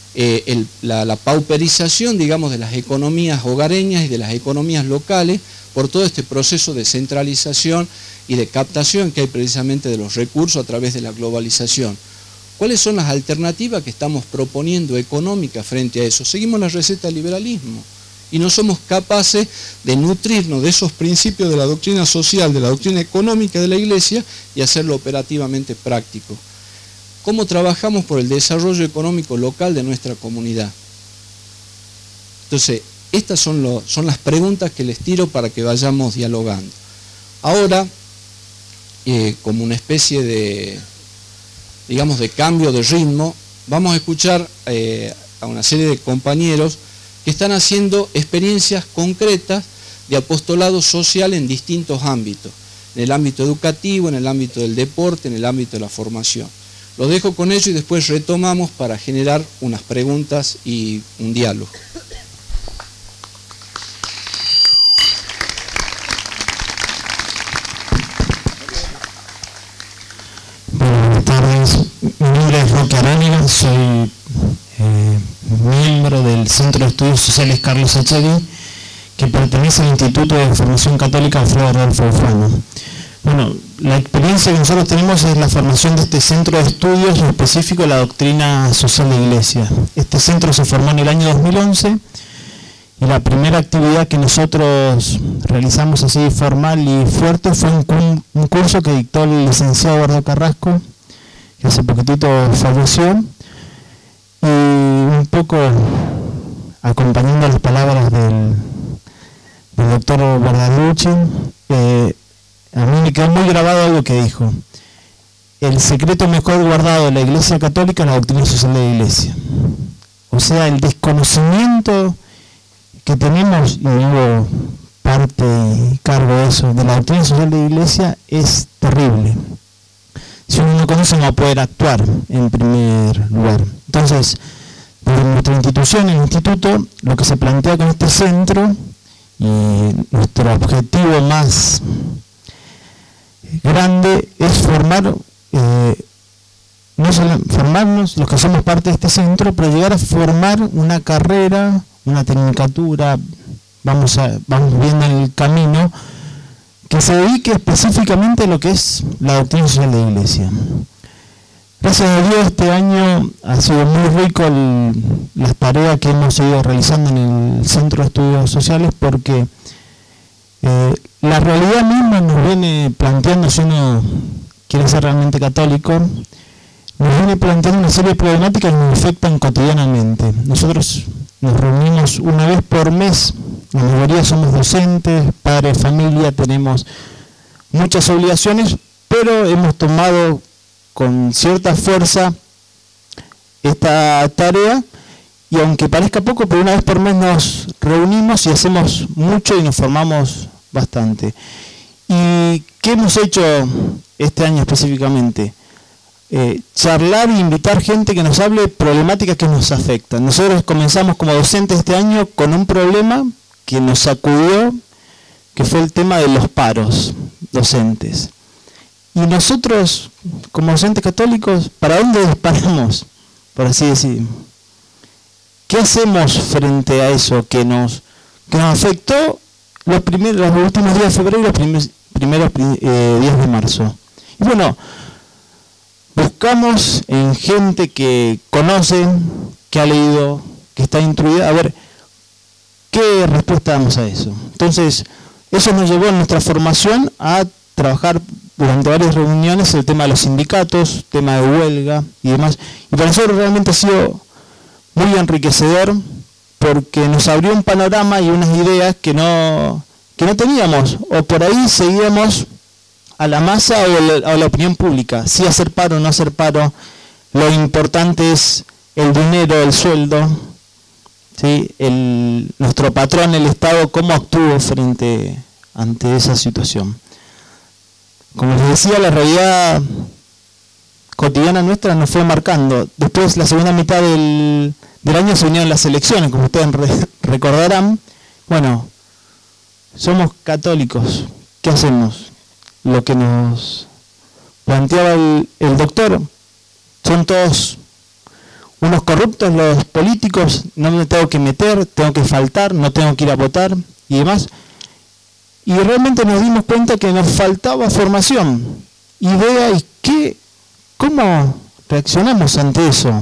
la pauperización, digamos, de las economías hogareñas y de las economías locales por todo este proceso de centralización y de captación que hay precisamente de los recursos a través de la globalización. ¿Cuáles son las alternativas que estamos proponiendo económicas frente a eso? Seguimos la receta del liberalismo y no somos capaces de nutrirnos de esos principios de la doctrina social, de la doctrina económica de la Iglesia y hacerlo operativamente práctico. ¿Cómo trabajamos por el desarrollo económico local de nuestra comunidad? Entonces, estas son las preguntas que les tiro para que vayamos dialogando. Ahora, como una especie de, digamos, de cambio de ritmo, vamos a escuchar a una serie de compañeros que están haciendo experiencias concretas de apostolado social en distintos ámbitos, en el ámbito educativo, en el ámbito del deporte, en el ámbito de la formación. Los dejo con ello y después retomamos para generar unas preguntas y un diálogo. Buenas tardes, mi nombre es Roque Arán, soy miembro del Centro de Estudios Sociales Carlos Echegui, que pertenece al Instituto de Formación Católica Alfredo Adolfo Ufano. Bueno, la experiencia que nosotros tenemos es la formación de este centro de estudios, en específico la doctrina social de Iglesia. Este centro se formó en el año 2011 y la primera actividad que nosotros realizamos así formal y fuerte fue un curso que dictó el licenciado Eduardo Carrasco, que hace poquitito falleció, y un poco acompañando las palabras del doctor Berarducci, a mí me quedó muy grabado algo que dijo: el secreto mejor guardado de la Iglesia Católica es la doctrina social de la Iglesia. O sea, el desconocimiento que tenemos, y digo parte y cargo de eso, de la doctrina social de la Iglesia es terrible. Si uno no conoce no va a poder actuar en primer lugar. Entonces, desde nuestra institución, el instituto, lo que se plantea con este centro y nuestro objetivo más grande es formar, no solo formarnos los que somos parte de este centro, pero llegar a formar una carrera, una tecnicatura, vamos viendo en el camino, que se dedique específicamente a lo que es la doctrina social de la Iglesia. Gracias a Dios este año ha sido muy rico las tareas que hemos ido realizando en el Centro de Estudios Sociales, porque la realidad misma nos viene planteando, si uno quiere ser realmente católico, nos viene planteando una serie de problemáticas que nos afectan cotidianamente. Nosotros nos reunimos una vez por mes La mayoría somos docentes, padres, familia, tenemos muchas obligaciones, pero hemos tomado con cierta fuerza esta tarea, y aunque parezca poco, pero una vez por mes nos reunimos y hacemos mucho y nos formamos bastante. ¿Y qué hemos hecho este año específicamente? Charlar e invitar gente que nos hable de problemáticas que nos afectan. Nosotros comenzamos como docentes este año con un problema que nos sacudió, que fue el tema de los paros docentes. Y nosotros, como docentes católicos, ¿para dónde disparamos? Por así decir. ¿Qué hacemos frente a eso que nos afectó los últimos días de febrero y los primeros días de marzo? Y bueno, buscamos en gente que conoce, que ha leído, que está instruida, a ver qué respuesta damos a eso. Entonces, eso nos llevó en nuestra formación a trabajar durante varias reuniones el tema de los sindicatos, tema de huelga y demás. Y para nosotros realmente ha sido muy enriquecedor, porque nos abrió un panorama y unas ideas que no teníamos, o por ahí seguíamos a la masa o a la opinión pública, si hacer paro o no hacer paro. Lo importante es el dinero, el sueldo, ¿sí? Nuestro patrón, el Estado, cómo actuó ante esa situación. Como les decía, la realidad cotidiana nuestra nos fue marcando. Después, la segunda mitad del año se vinieron las elecciones, como ustedes recordarán. Bueno, somos católicos, ¿qué hacemos? Lo que nos planteaba el doctor, son todos unos corruptos los políticos, no me tengo que meter, tengo que faltar, no tengo que ir a votar y demás. Y realmente nos dimos cuenta que nos faltaba formación, idea y cómo reaccionamos ante eso.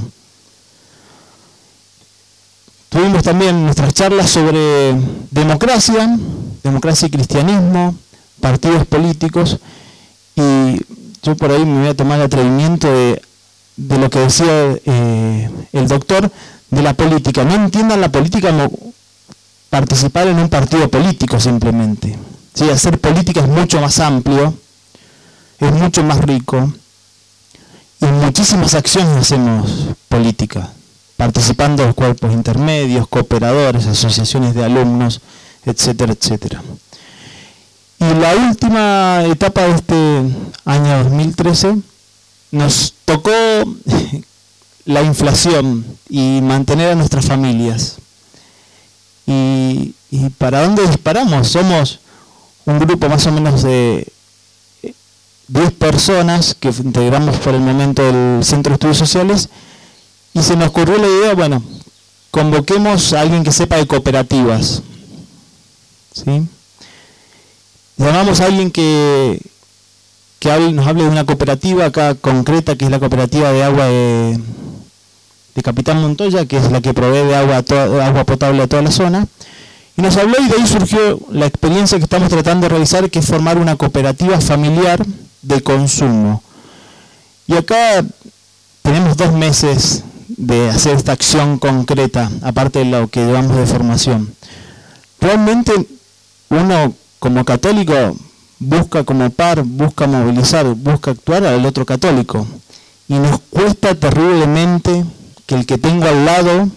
Tuvimos también nuestras charlas sobre democracia y cristianismo, partidos políticos, y yo por ahí me voy a tomar el atrevimiento de lo que decía el doctor de la política. No entiendan la política como participar en un partido político simplemente. Sí, hacer política es mucho más amplio, es mucho más rico, y en muchísimas acciones hacemos política, participando en los cuerpos intermedios, cooperadores, asociaciones de alumnos, etcétera, etcétera. Y la última etapa de este año 2013 nos tocó la inflación y mantener a nuestras familias. ¿Y para dónde disparamos? Somos un grupo más o menos de 10 personas que integramos por el momento el Centro de Estudios Sociales, y se nos ocurrió la idea, bueno, convoquemos a alguien que sepa de cooperativas, ¿sí? Llamamos a alguien que nos hable de una cooperativa acá concreta, que es la cooperativa de agua de Capitán Montoya, que es la que provee de agua potable a toda la zona. Y nos habló, y de ahí surgió la experiencia que estamos tratando de realizar, que es formar una cooperativa familiar de consumo. Y acá tenemos 2 meses de hacer esta acción concreta, aparte de lo que llevamos de formación. Realmente uno como católico busca como par, busca movilizar, busca actuar al otro católico. Y nos cuesta terriblemente que el que tengo al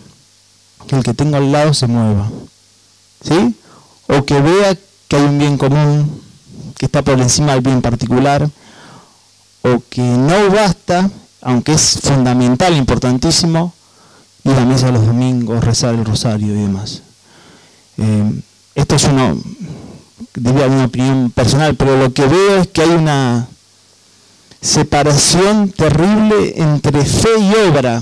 lado se mueva, ¿sí? O que vea que hay un bien común que está por encima del bien particular, o que no basta, aunque es fundamental, importantísimo, ir a misa los domingos, rezar el rosario y demás. Esto es una opinión personal, pero lo que veo es que hay una separación terrible entre fe y obra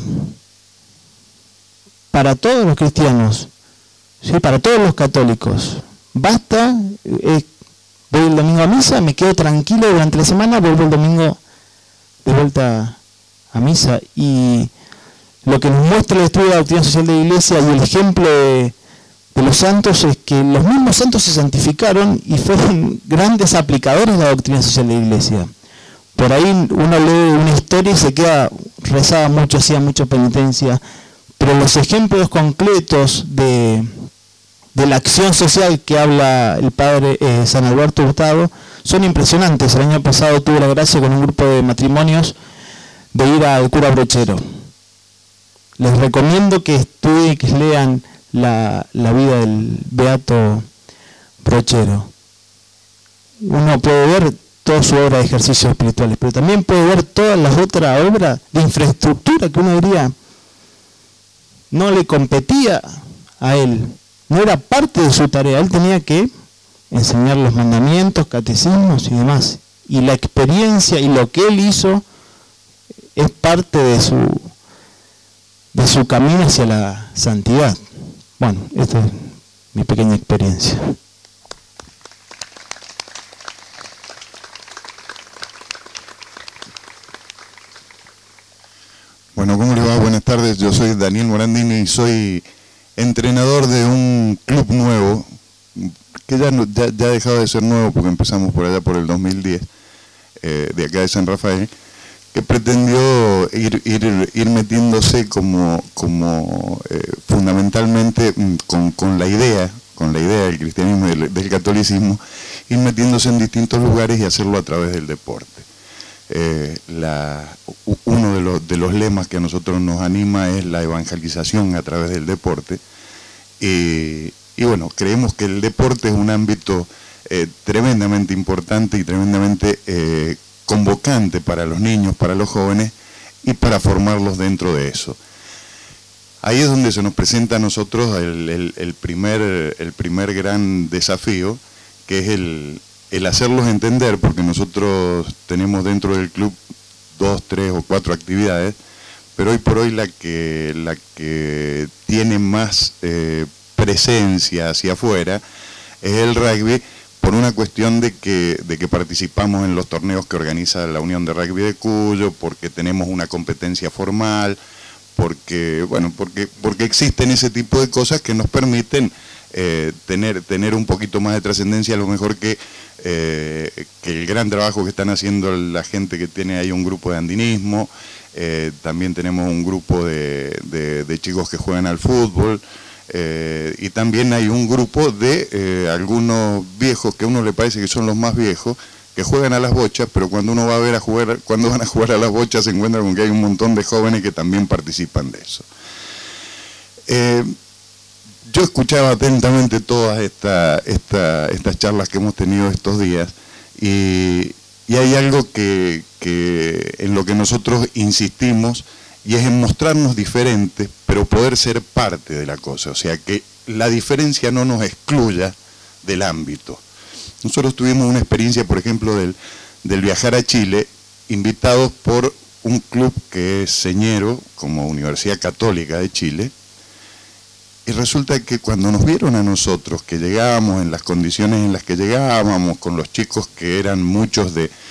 para todos los cristianos, ¿sí? Para todos los católicos. Basta, voy el domingo a misa, me quedo tranquilo durante la semana, vuelvo el domingo de vuelta a misa. Y lo que nos muestra el estudio de la doctrina social de la Iglesia y el ejemplo de los santos es que los mismos santos se santificaron y fueron grandes aplicadores de la doctrina social de la Iglesia. Por ahí uno lee una historia y se queda, rezaba mucho, hacía mucha penitencia, pero los ejemplos concretos de de la acción social que habla el padre San Alberto Hurtado son impresionantes. El año pasado tuve la gracia con un grupo de matrimonios de ir al cura Brochero. Les recomiendo que estudien y que lean la vida del beato Brochero. Uno puede ver toda su obra de ejercicios espirituales, pero también puede ver todas las otras obras de infraestructura que uno diría no le competía a él, no era parte de su tarea. Él tenía que enseñar los mandamientos, catecismos y demás, y la experiencia y lo que él hizo es parte de su camino hacia la santidad. Bueno, esta es mi pequeña experiencia. Bueno, ¿cómo les va? Buenas tardes, yo soy Daniel Morandini y soy entrenador de un club nuevo, que ya ha dejado de ser nuevo porque empezamos por allá por el 2010, de acá de San Rafael, que pretendió ir metiéndose como fundamentalmente con la idea del cristianismo y del catolicismo, ir metiéndose en distintos lugares y hacerlo a través del deporte. Uno de los lemas que a nosotros nos anima es la evangelización a través del deporte, y bueno, creemos que el deporte es un ámbito tremendamente importante y tremendamente convocante para los niños, para los jóvenes y para formarlos dentro de eso. Ahí es donde se nos presenta a nosotros el primer gran desafío, que es el hacerlos entender, porque nosotros tenemos dentro del club 2, 3 o 4 actividades, pero hoy por hoy la que tiene más presencia hacia afuera es el rugby, por una cuestión de que participamos en los torneos que organiza la Unión de Rugby de Cuyo, porque tenemos una competencia formal, porque existen ese tipo de cosas que nos permiten tener un poquito más de trascendencia, a lo mejor que el gran trabajo que están haciendo la gente que tiene ahí un grupo de andinismo. También tenemos un grupo de chicos que juegan al fútbol, y también hay un grupo de algunos viejos que a uno le parece que son los más viejos, que juegan a las bochas, pero cuando uno va a ver cuando van a jugar a las bochas se encuentra con que hay un montón de jóvenes que también participan de eso. Yo escuchaba atentamente todas estas charlas que hemos tenido estos días, y hay algo que en lo que nosotros insistimos, y es en mostrarnos diferentes, pero poder ser parte de la cosa, o sea, que la diferencia no nos excluya del ámbito. Nosotros tuvimos una experiencia, por ejemplo, del viajar a Chile, invitados por un club que es señero, como Universidad Católica de Chile, y resulta que cuando nos vieron a nosotros, que llegábamos en las condiciones en las que llegábamos, con los chicos que eran muchos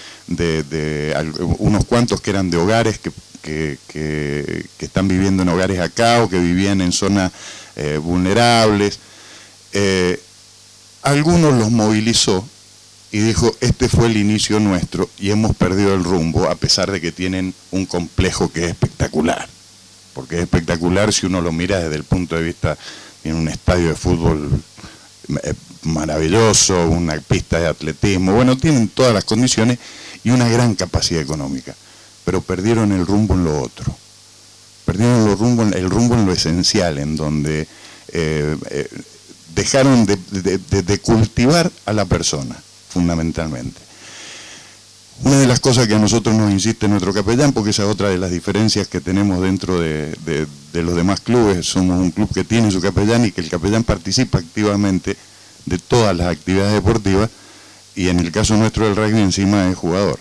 unos cuantos que eran de hogares que están viviendo en hogares acá o que vivían en zonas vulnerables, algunos los movilizó y dijo: este fue el inicio nuestro y hemos perdido el rumbo, a pesar de que tienen un complejo que es espectacular, porque es espectacular si uno lo mira desde el punto de vista, tiene un estadio de fútbol maravilloso, una pista de atletismo, bueno, tienen todas las condiciones y una gran capacidad económica, pero perdieron el rumbo en lo otro, perdieron el rumbo en lo esencial, en donde dejaron de cultivar a la persona, fundamentalmente. Una de las cosas que a nosotros nos insiste nuestro capellán, porque esa es otra de las diferencias que tenemos dentro de los demás clubes, somos un club que tiene su capellán y que el capellán participa activamente de todas las actividades deportivas, y en el caso nuestro del rugby encima es jugador.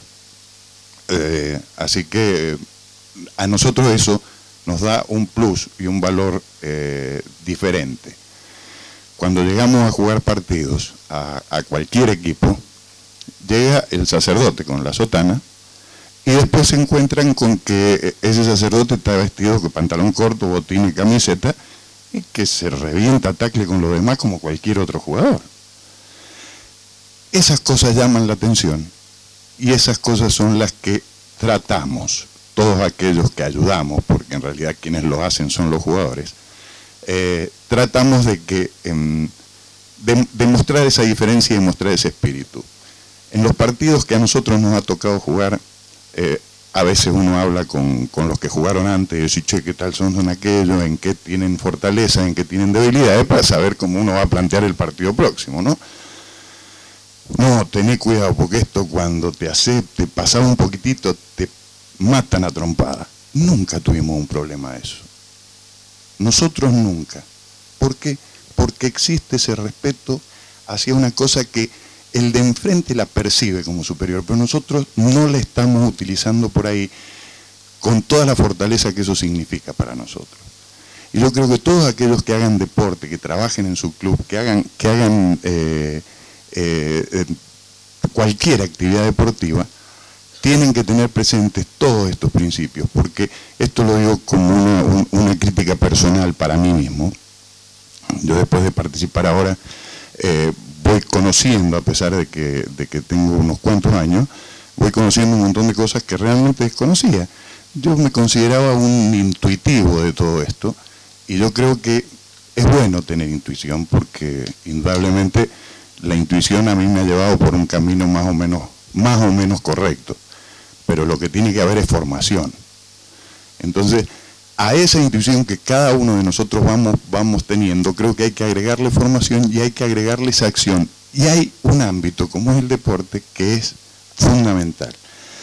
Así que a nosotros eso nos da un plus y un valor diferente. Cuando llegamos a jugar partidos a cualquier equipo, llega el sacerdote con la sotana y después se encuentran con que ese sacerdote está vestido con pantalón corto, botín y camiseta, y que se revienta a tacle con los demás como cualquier otro jugador. Esas cosas llaman la atención y esas cosas son las que tratamos, todos aquellos que ayudamos, porque en realidad quienes lo hacen son los jugadores, tratamos de que mostrar esa diferencia y mostrar ese espíritu. En los partidos que a nosotros nos ha tocado jugar, a veces uno habla con los que jugaron antes y dice, che, ¿qué tal son aquellos? ¿En qué tienen fortaleza? ¿En qué tienen debilidades? Para saber cómo uno va a plantear el partido próximo, ¿no? No, tené cuidado, porque esto cuando te pasaba un poquitito, te matan a trompada. Nunca tuvimos un problema de eso. Nosotros nunca. ¿Por qué? Porque existe ese respeto hacia una cosa que el de enfrente la percibe como superior, pero nosotros no la estamos utilizando por ahí con toda la fortaleza que eso significa para nosotros. Y yo creo que todos aquellos que hagan deporte, que trabajen en su club, que hagan cualquier actividad deportiva, tienen que tener presentes todos estos principios, porque esto lo digo como una crítica personal para mí mismo. Yo después de participar ahora, voy conociendo, a pesar de que tengo unos cuantos años, voy conociendo un montón de cosas que realmente desconocía. Yo me consideraba un intuitivo de todo esto, y yo creo que es bueno tener intuición, porque indudablemente la intuición a mí me ha llevado por un camino más o menos correcto, pero lo que tiene que haber es formación. Entonces, a esa intuición que cada uno de nosotros vamos teniendo, creo que hay que agregarle formación y hay que agregarle esa acción. Y hay un ámbito, como es el deporte, que es fundamental.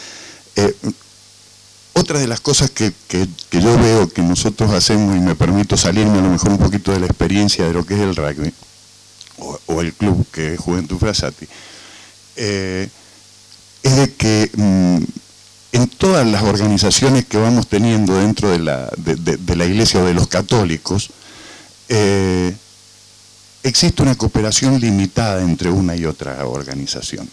Otra de las cosas que yo veo que nosotros hacemos, y me permito salirme a lo mejor un poquito de la experiencia de lo que es el rugby, o el club que es Juventud Frassati, es de que en todas las organizaciones que vamos teniendo dentro de la iglesia o de los católicos, existe una cooperación limitada entre una y otra organización.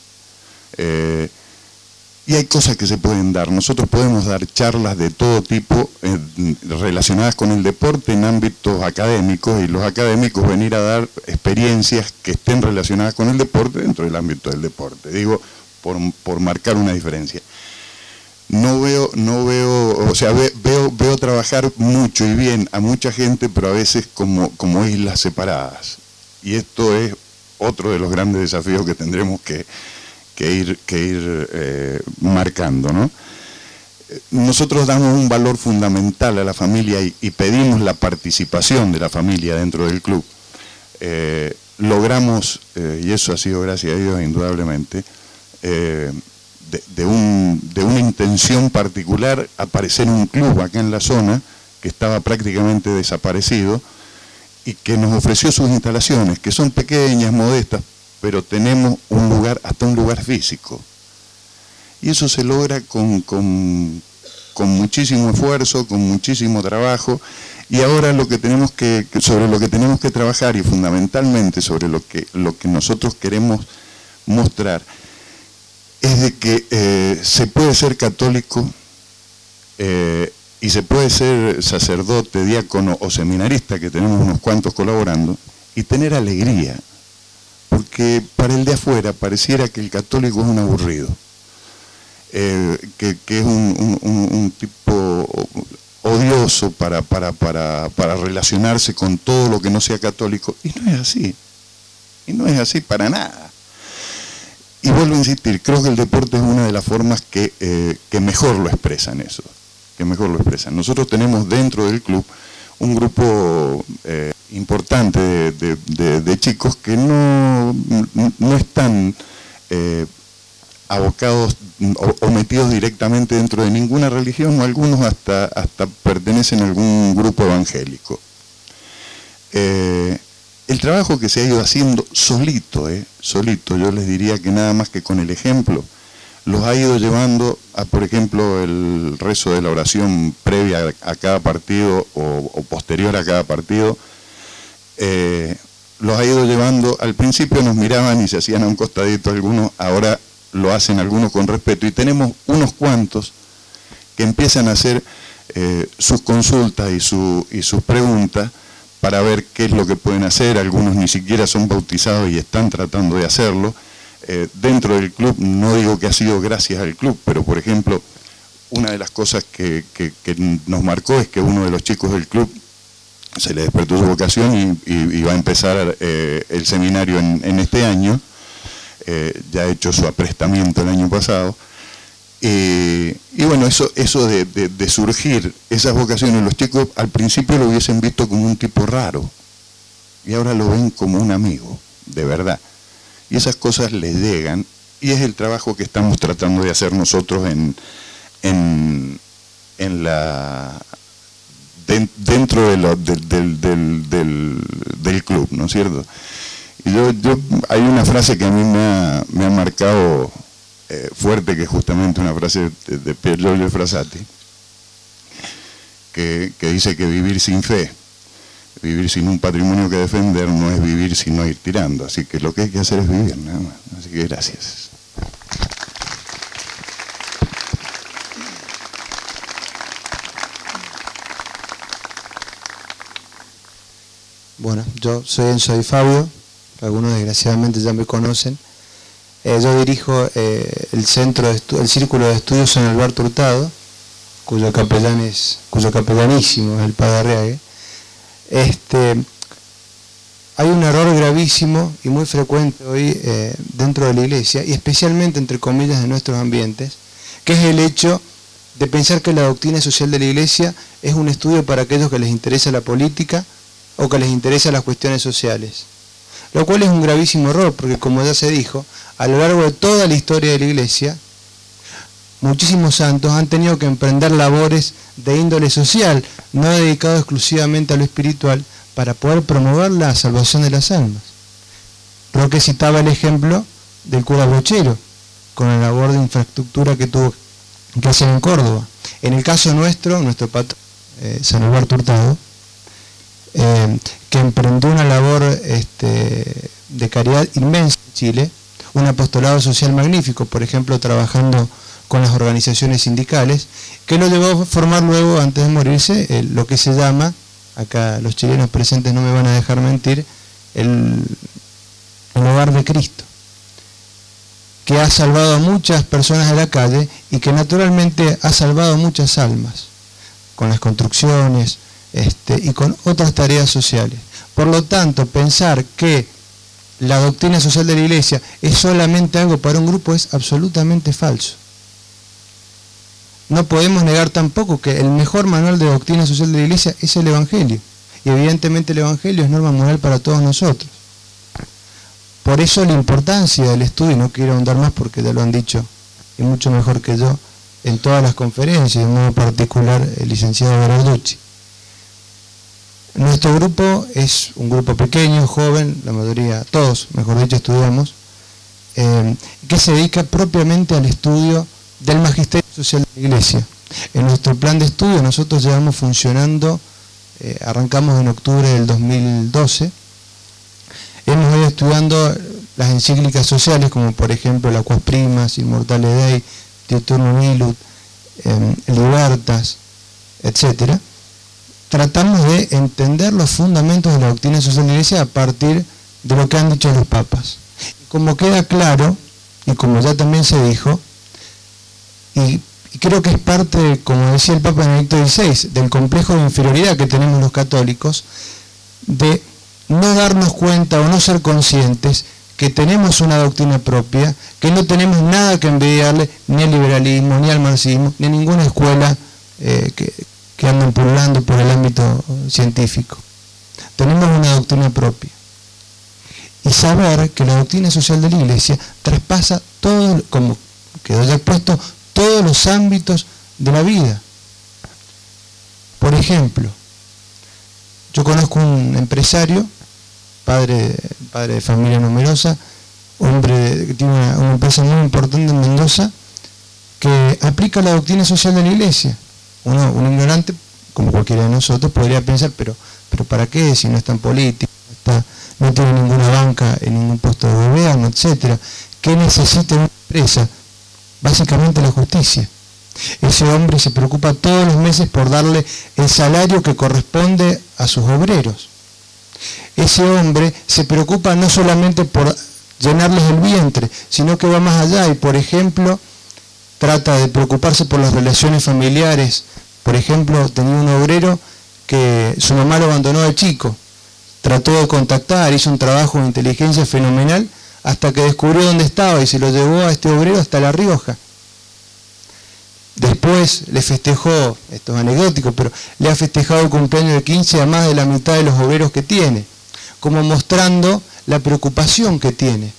Y hay cosas que se pueden dar. Nosotros podemos dar charlas de todo tipo relacionadas con el deporte en ámbitos académicos, y los académicos venir a dar experiencias que estén relacionadas con el deporte dentro del ámbito del deporte. Digo, por marcar una diferencia. No veo, o sea, veo trabajar mucho y bien a mucha gente, pero a veces como islas separadas. Y esto es otro de los grandes desafíos que tendremos que ir marcando, ¿no? Nosotros damos un valor fundamental a la familia y pedimos la participación de la familia dentro del club. Logramos, y eso ha sido gracias a Dios indudablemente, de una intención particular, aparecer un club acá en la zona que estaba prácticamente desaparecido y que nos ofreció sus instalaciones, que son pequeñas, modestas, pero tenemos un lugar, hasta un lugar físico. Y eso se logra con muchísimo esfuerzo, con muchísimo trabajo, y ahora sobre lo que tenemos que trabajar, y fundamentalmente sobre lo que nosotros queremos mostrar, es de que se puede ser católico y se puede ser sacerdote, diácono o seminarista, que tenemos unos cuantos colaborando, y tener alegría. Porque para el de afuera pareciera que el católico es un aburrido, que es un tipo odioso para relacionarse con todo lo que no sea católico, y no es así para nada. Y vuelvo a insistir, creo que el deporte es una de las formas que mejor lo expresan eso, Nosotros tenemos dentro del club un grupo importante de chicos que no están abocados o metidos directamente dentro de ninguna religión, o algunos hasta pertenecen a algún grupo evangélico. El trabajo que se ha ido haciendo solito, yo les diría que nada más que con el ejemplo, los ha ido llevando a, por ejemplo, el rezo de la oración previa a cada partido o posterior a cada partido, los ha ido llevando. Al principio nos miraban y se hacían a un costadito algunos, ahora lo hacen algunos con respeto, y tenemos unos cuantos que empiezan a hacer sus consultas y sus preguntas para ver qué es lo que pueden hacer. Algunos ni siquiera son bautizados y están tratando de hacerlo. Dentro del club, no digo que ha sido gracias al club, pero por ejemplo, una de las cosas que nos marcó es que uno de los chicos del club se le despertó su vocación y va a empezar el seminario en este año. Ya ha hecho su aprestamiento el año pasado. Y bueno, eso de surgir esas vocaciones, los chicos al principio lo hubiesen visto como un tipo raro, y ahora lo ven como un amigo, de verdad. Y esas cosas les llegan, y es el trabajo que estamos tratando de hacer nosotros dentro del club, ¿no es cierto? Y hay una frase que a mí me ha marcado fuerte, que es justamente una frase de Pier Giorgio Frassati, que dice que vivir sin fe, vivir sin un patrimonio que defender, no es vivir sino ir tirando. Así que lo que hay que hacer es vivir, nada más. Así que gracias. Bueno, yo soy Enzo Di Fabio, algunos desgraciadamente ya me conocen. Yo dirijo el Círculo de Estudios San Alberto Hurtado, cuyo capellanísimo es el padre Arriague. Hay un error gravísimo y muy frecuente hoy dentro de la Iglesia, y especialmente entre comillas en nuestros ambientes, que es el hecho de pensar que la doctrina social de la Iglesia es un estudio para aquellos que les interesa la política o que les interesan las cuestiones sociales. Lo cual es un gravísimo error, porque como ya se dijo, a lo largo de toda la historia de la Iglesia, muchísimos santos han tenido que emprender labores de índole social, no dedicados exclusivamente a lo espiritual, para poder promover la salvación de las almas. Roque citaba el ejemplo del cura Brochero, con la labor de infraestructura que tuvo que hacer en Córdoba. En el caso nuestro patrón, San Alberto Hurtado, que emprendió una labor de caridad inmensa en Chile, un apostolado social magnífico, por ejemplo, trabajando con las organizaciones sindicales, que lo llevó a formar luego, antes de morirse, lo que se llama, acá los chilenos presentes no me van a dejar mentir, el hogar de Cristo, que ha salvado a muchas personas de la calle y que naturalmente ha salvado muchas almas, con las construcciones, y con otras tareas sociales. Por lo tanto, pensar que la doctrina social de la Iglesia es solamente algo para un grupo es absolutamente falso. No podemos negar tampoco que el mejor manual de doctrina social de la Iglesia es el Evangelio, y evidentemente el Evangelio es norma moral para todos nosotros. Por eso la importancia del estudio, no quiero ahondar más porque ya lo han dicho y mucho mejor que yo en todas las conferencias, de modo particular el licenciado Berarducci. Nuestro grupo es un grupo pequeño, joven, la mayoría, todos, mejor dicho, estudiamos, que se dedica propiamente al estudio del magisterio social de la Iglesia. En nuestro plan de estudio nosotros llevamos funcionando, arrancamos en octubre del 2012, hemos ido estudiando las encíclicas sociales, como por ejemplo la Quas Primas, Immortale Dei, Diuturnum Illud, Libertas, etcétera. Tratamos de entender los fundamentos de la doctrina social de la Iglesia a partir de lo que han dicho los papas. Y como queda claro, y como ya también se dijo, y creo que es parte, como decía el Papa Benedicto XVI, del complejo de inferioridad que tenemos los católicos, de no darnos cuenta o no ser conscientes que tenemos una doctrina propia, que no tenemos nada que envidiarle ni al liberalismo, ni al marxismo, ni a ninguna escuela que andan pululando por el ámbito científico. Tenemos una doctrina propia. Y saber que la doctrina social de la Iglesia traspasa todo, como quedó ya expuesto, todos los ámbitos de la vida. Por ejemplo, yo conozco un empresario, padre de familia numerosa, hombre que tiene una empresa muy importante en Mendoza, que aplica la doctrina social de la Iglesia. Un ignorante, como cualquiera de nosotros, podría pensar, pero ¿para qué? Si no es tan político, no tiene ninguna banca en ningún puesto de gobierno, etcétera. ¿Qué necesita una empresa? Básicamente la justicia. Ese hombre se preocupa todos los meses por darle el salario que corresponde a sus obreros. Ese hombre se preocupa no solamente por llenarles el vientre, sino que va más allá y, por ejemplo, trata de preocuparse por las relaciones familiares. Por ejemplo, tenía un obrero que su mamá lo abandonó de chico. Trató de contactar, hizo un trabajo de inteligencia fenomenal hasta que descubrió dónde estaba y se lo llevó a este obrero hasta La Rioja. Después le festejó, esto es anecdótico, pero le ha festejado el cumpleaños de 15 a más de la mitad de los obreros que tiene, como mostrando la preocupación que tiene.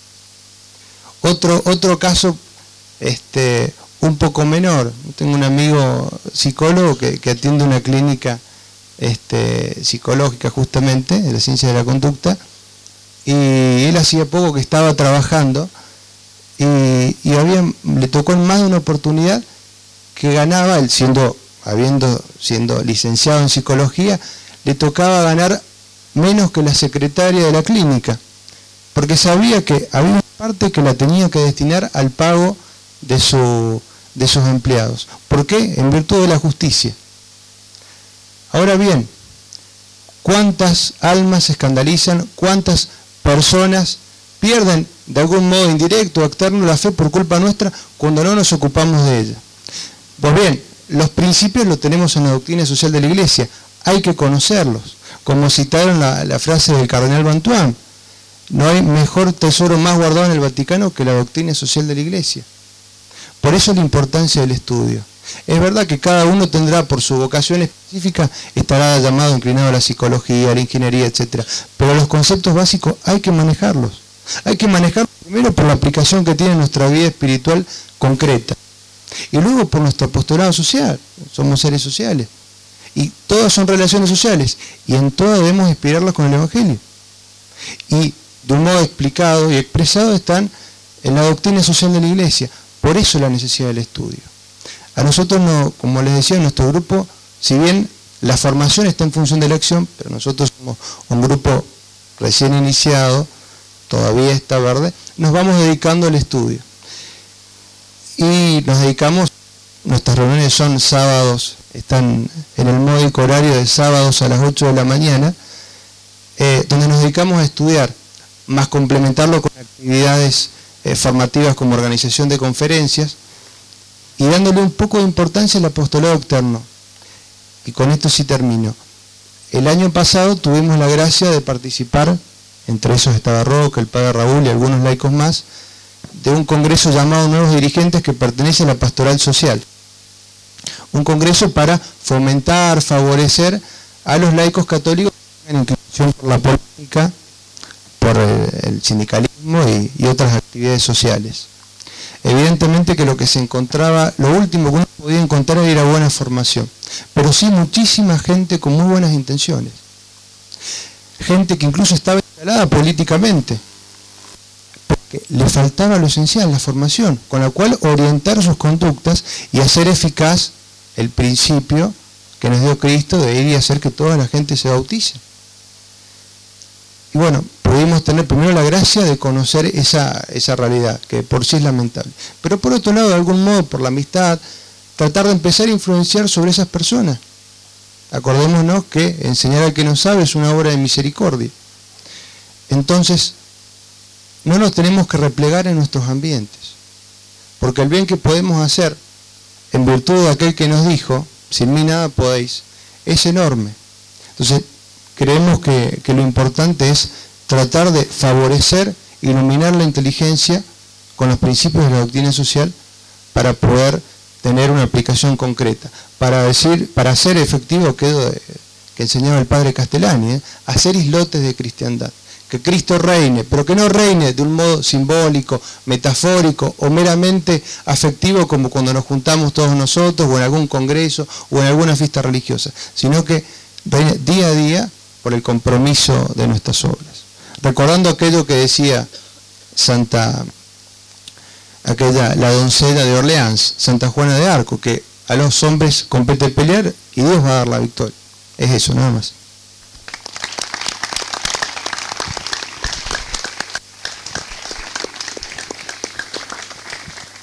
Otro caso un poco menor. Tengo un amigo psicólogo que atiende una clínica psicológica justamente, de la ciencia de la conducta, y él hacía poco que estaba trabajando y le tocó en más de una oportunidad que ganaba, él siendo licenciado en psicología, le tocaba ganar menos que la secretaria de la clínica, porque sabía que había una parte que la tenía que destinar al pago de sus empleados. ¿Por qué? En virtud de la justicia. Ahora bien, ¿cuántas almas se escandalizan? ¿Cuántas personas pierden de algún modo indirecto o externo la fe por culpa nuestra cuando no nos ocupamos de ella? Pues bien, los principios los tenemos en la doctrina social de la Iglesia, hay que conocerlos. Como citaron la frase del cardenal Bantuán, no hay mejor tesoro más guardado en el Vaticano que la doctrina social de la Iglesia. Por eso la importancia del estudio. Es verdad que cada uno tendrá, por su vocación específica, estará llamado, inclinado a la psicología, a la ingeniería, etc. Pero los conceptos básicos hay que manejarlos. Hay que manejarlos primero por la aplicación que tiene en nuestra vida espiritual concreta. Y luego por nuestro apostolado social. Somos seres sociales. Y todas son relaciones sociales. Y en todas debemos inspirarlas con el Evangelio. Y de un modo explicado y expresado están en la doctrina social de la Iglesia. Por eso la necesidad del estudio. A nosotros, no, como les decía, en nuestro grupo, si bien la formación está en función de la acción, pero nosotros somos un grupo recién iniciado, todavía está verde, nos vamos dedicando al estudio. Y nos dedicamos, nuestras reuniones son sábados, están en el módico horario de sábados a las 8 de la mañana, donde nos dedicamos a estudiar, más complementarlo con actividades formativas como organización de conferencias, y dándole un poco de importancia al apostolado externo. Y con esto sí termino. El año pasado tuvimos la gracia de participar, entre esos estaba Roca, el padre Raúl y algunos laicos más, de un congreso llamado Nuevos Dirigentes que pertenece a la pastoral social. Un congreso para fomentar, favorecer a los laicos católicos que tengan inclinación por la política, por el sindicalismo y otras actividades sociales. Evidentemente que lo que se encontraba, lo último que uno podía encontrar era buena formación, pero sí muchísima gente con muy buenas intenciones. Gente que incluso estaba instalada políticamente, porque le faltaba lo esencial, la formación, con la cual orientar sus conductas y hacer eficaz el principio que nos dio Cristo de ir y hacer que toda la gente se bautice. Y bueno, pudimos tener primero la gracia de conocer esa realidad, que por sí es lamentable. Pero por otro lado, de algún modo, por la amistad, tratar de empezar a influenciar sobre esas personas. Acordémonos que enseñar al que no sabe es una obra de misericordia. Entonces, no nos tenemos que replegar en nuestros ambientes, porque el bien que podemos hacer, en virtud de aquel que nos dijo, sin mí nada podéis, es enorme. Entonces, creemos que lo importante es tratar de favorecer, iluminar la inteligencia con los principios de la doctrina social para poder tener una aplicación concreta, para hacer efectivo aquello que enseñaba el padre Castellani, hacer islotes de cristiandad, que Cristo reine, pero que no reine de un modo simbólico, metafórico o meramente afectivo como cuando nos juntamos todos nosotros o en algún congreso o en alguna fiesta religiosa, sino que reine día a día por el compromiso de nuestras obras. Recordando aquello que decía la doncella de Orleans, Santa Juana de Arco, que a los hombres compete pelear y Dios va a dar la victoria. Es eso, nada más.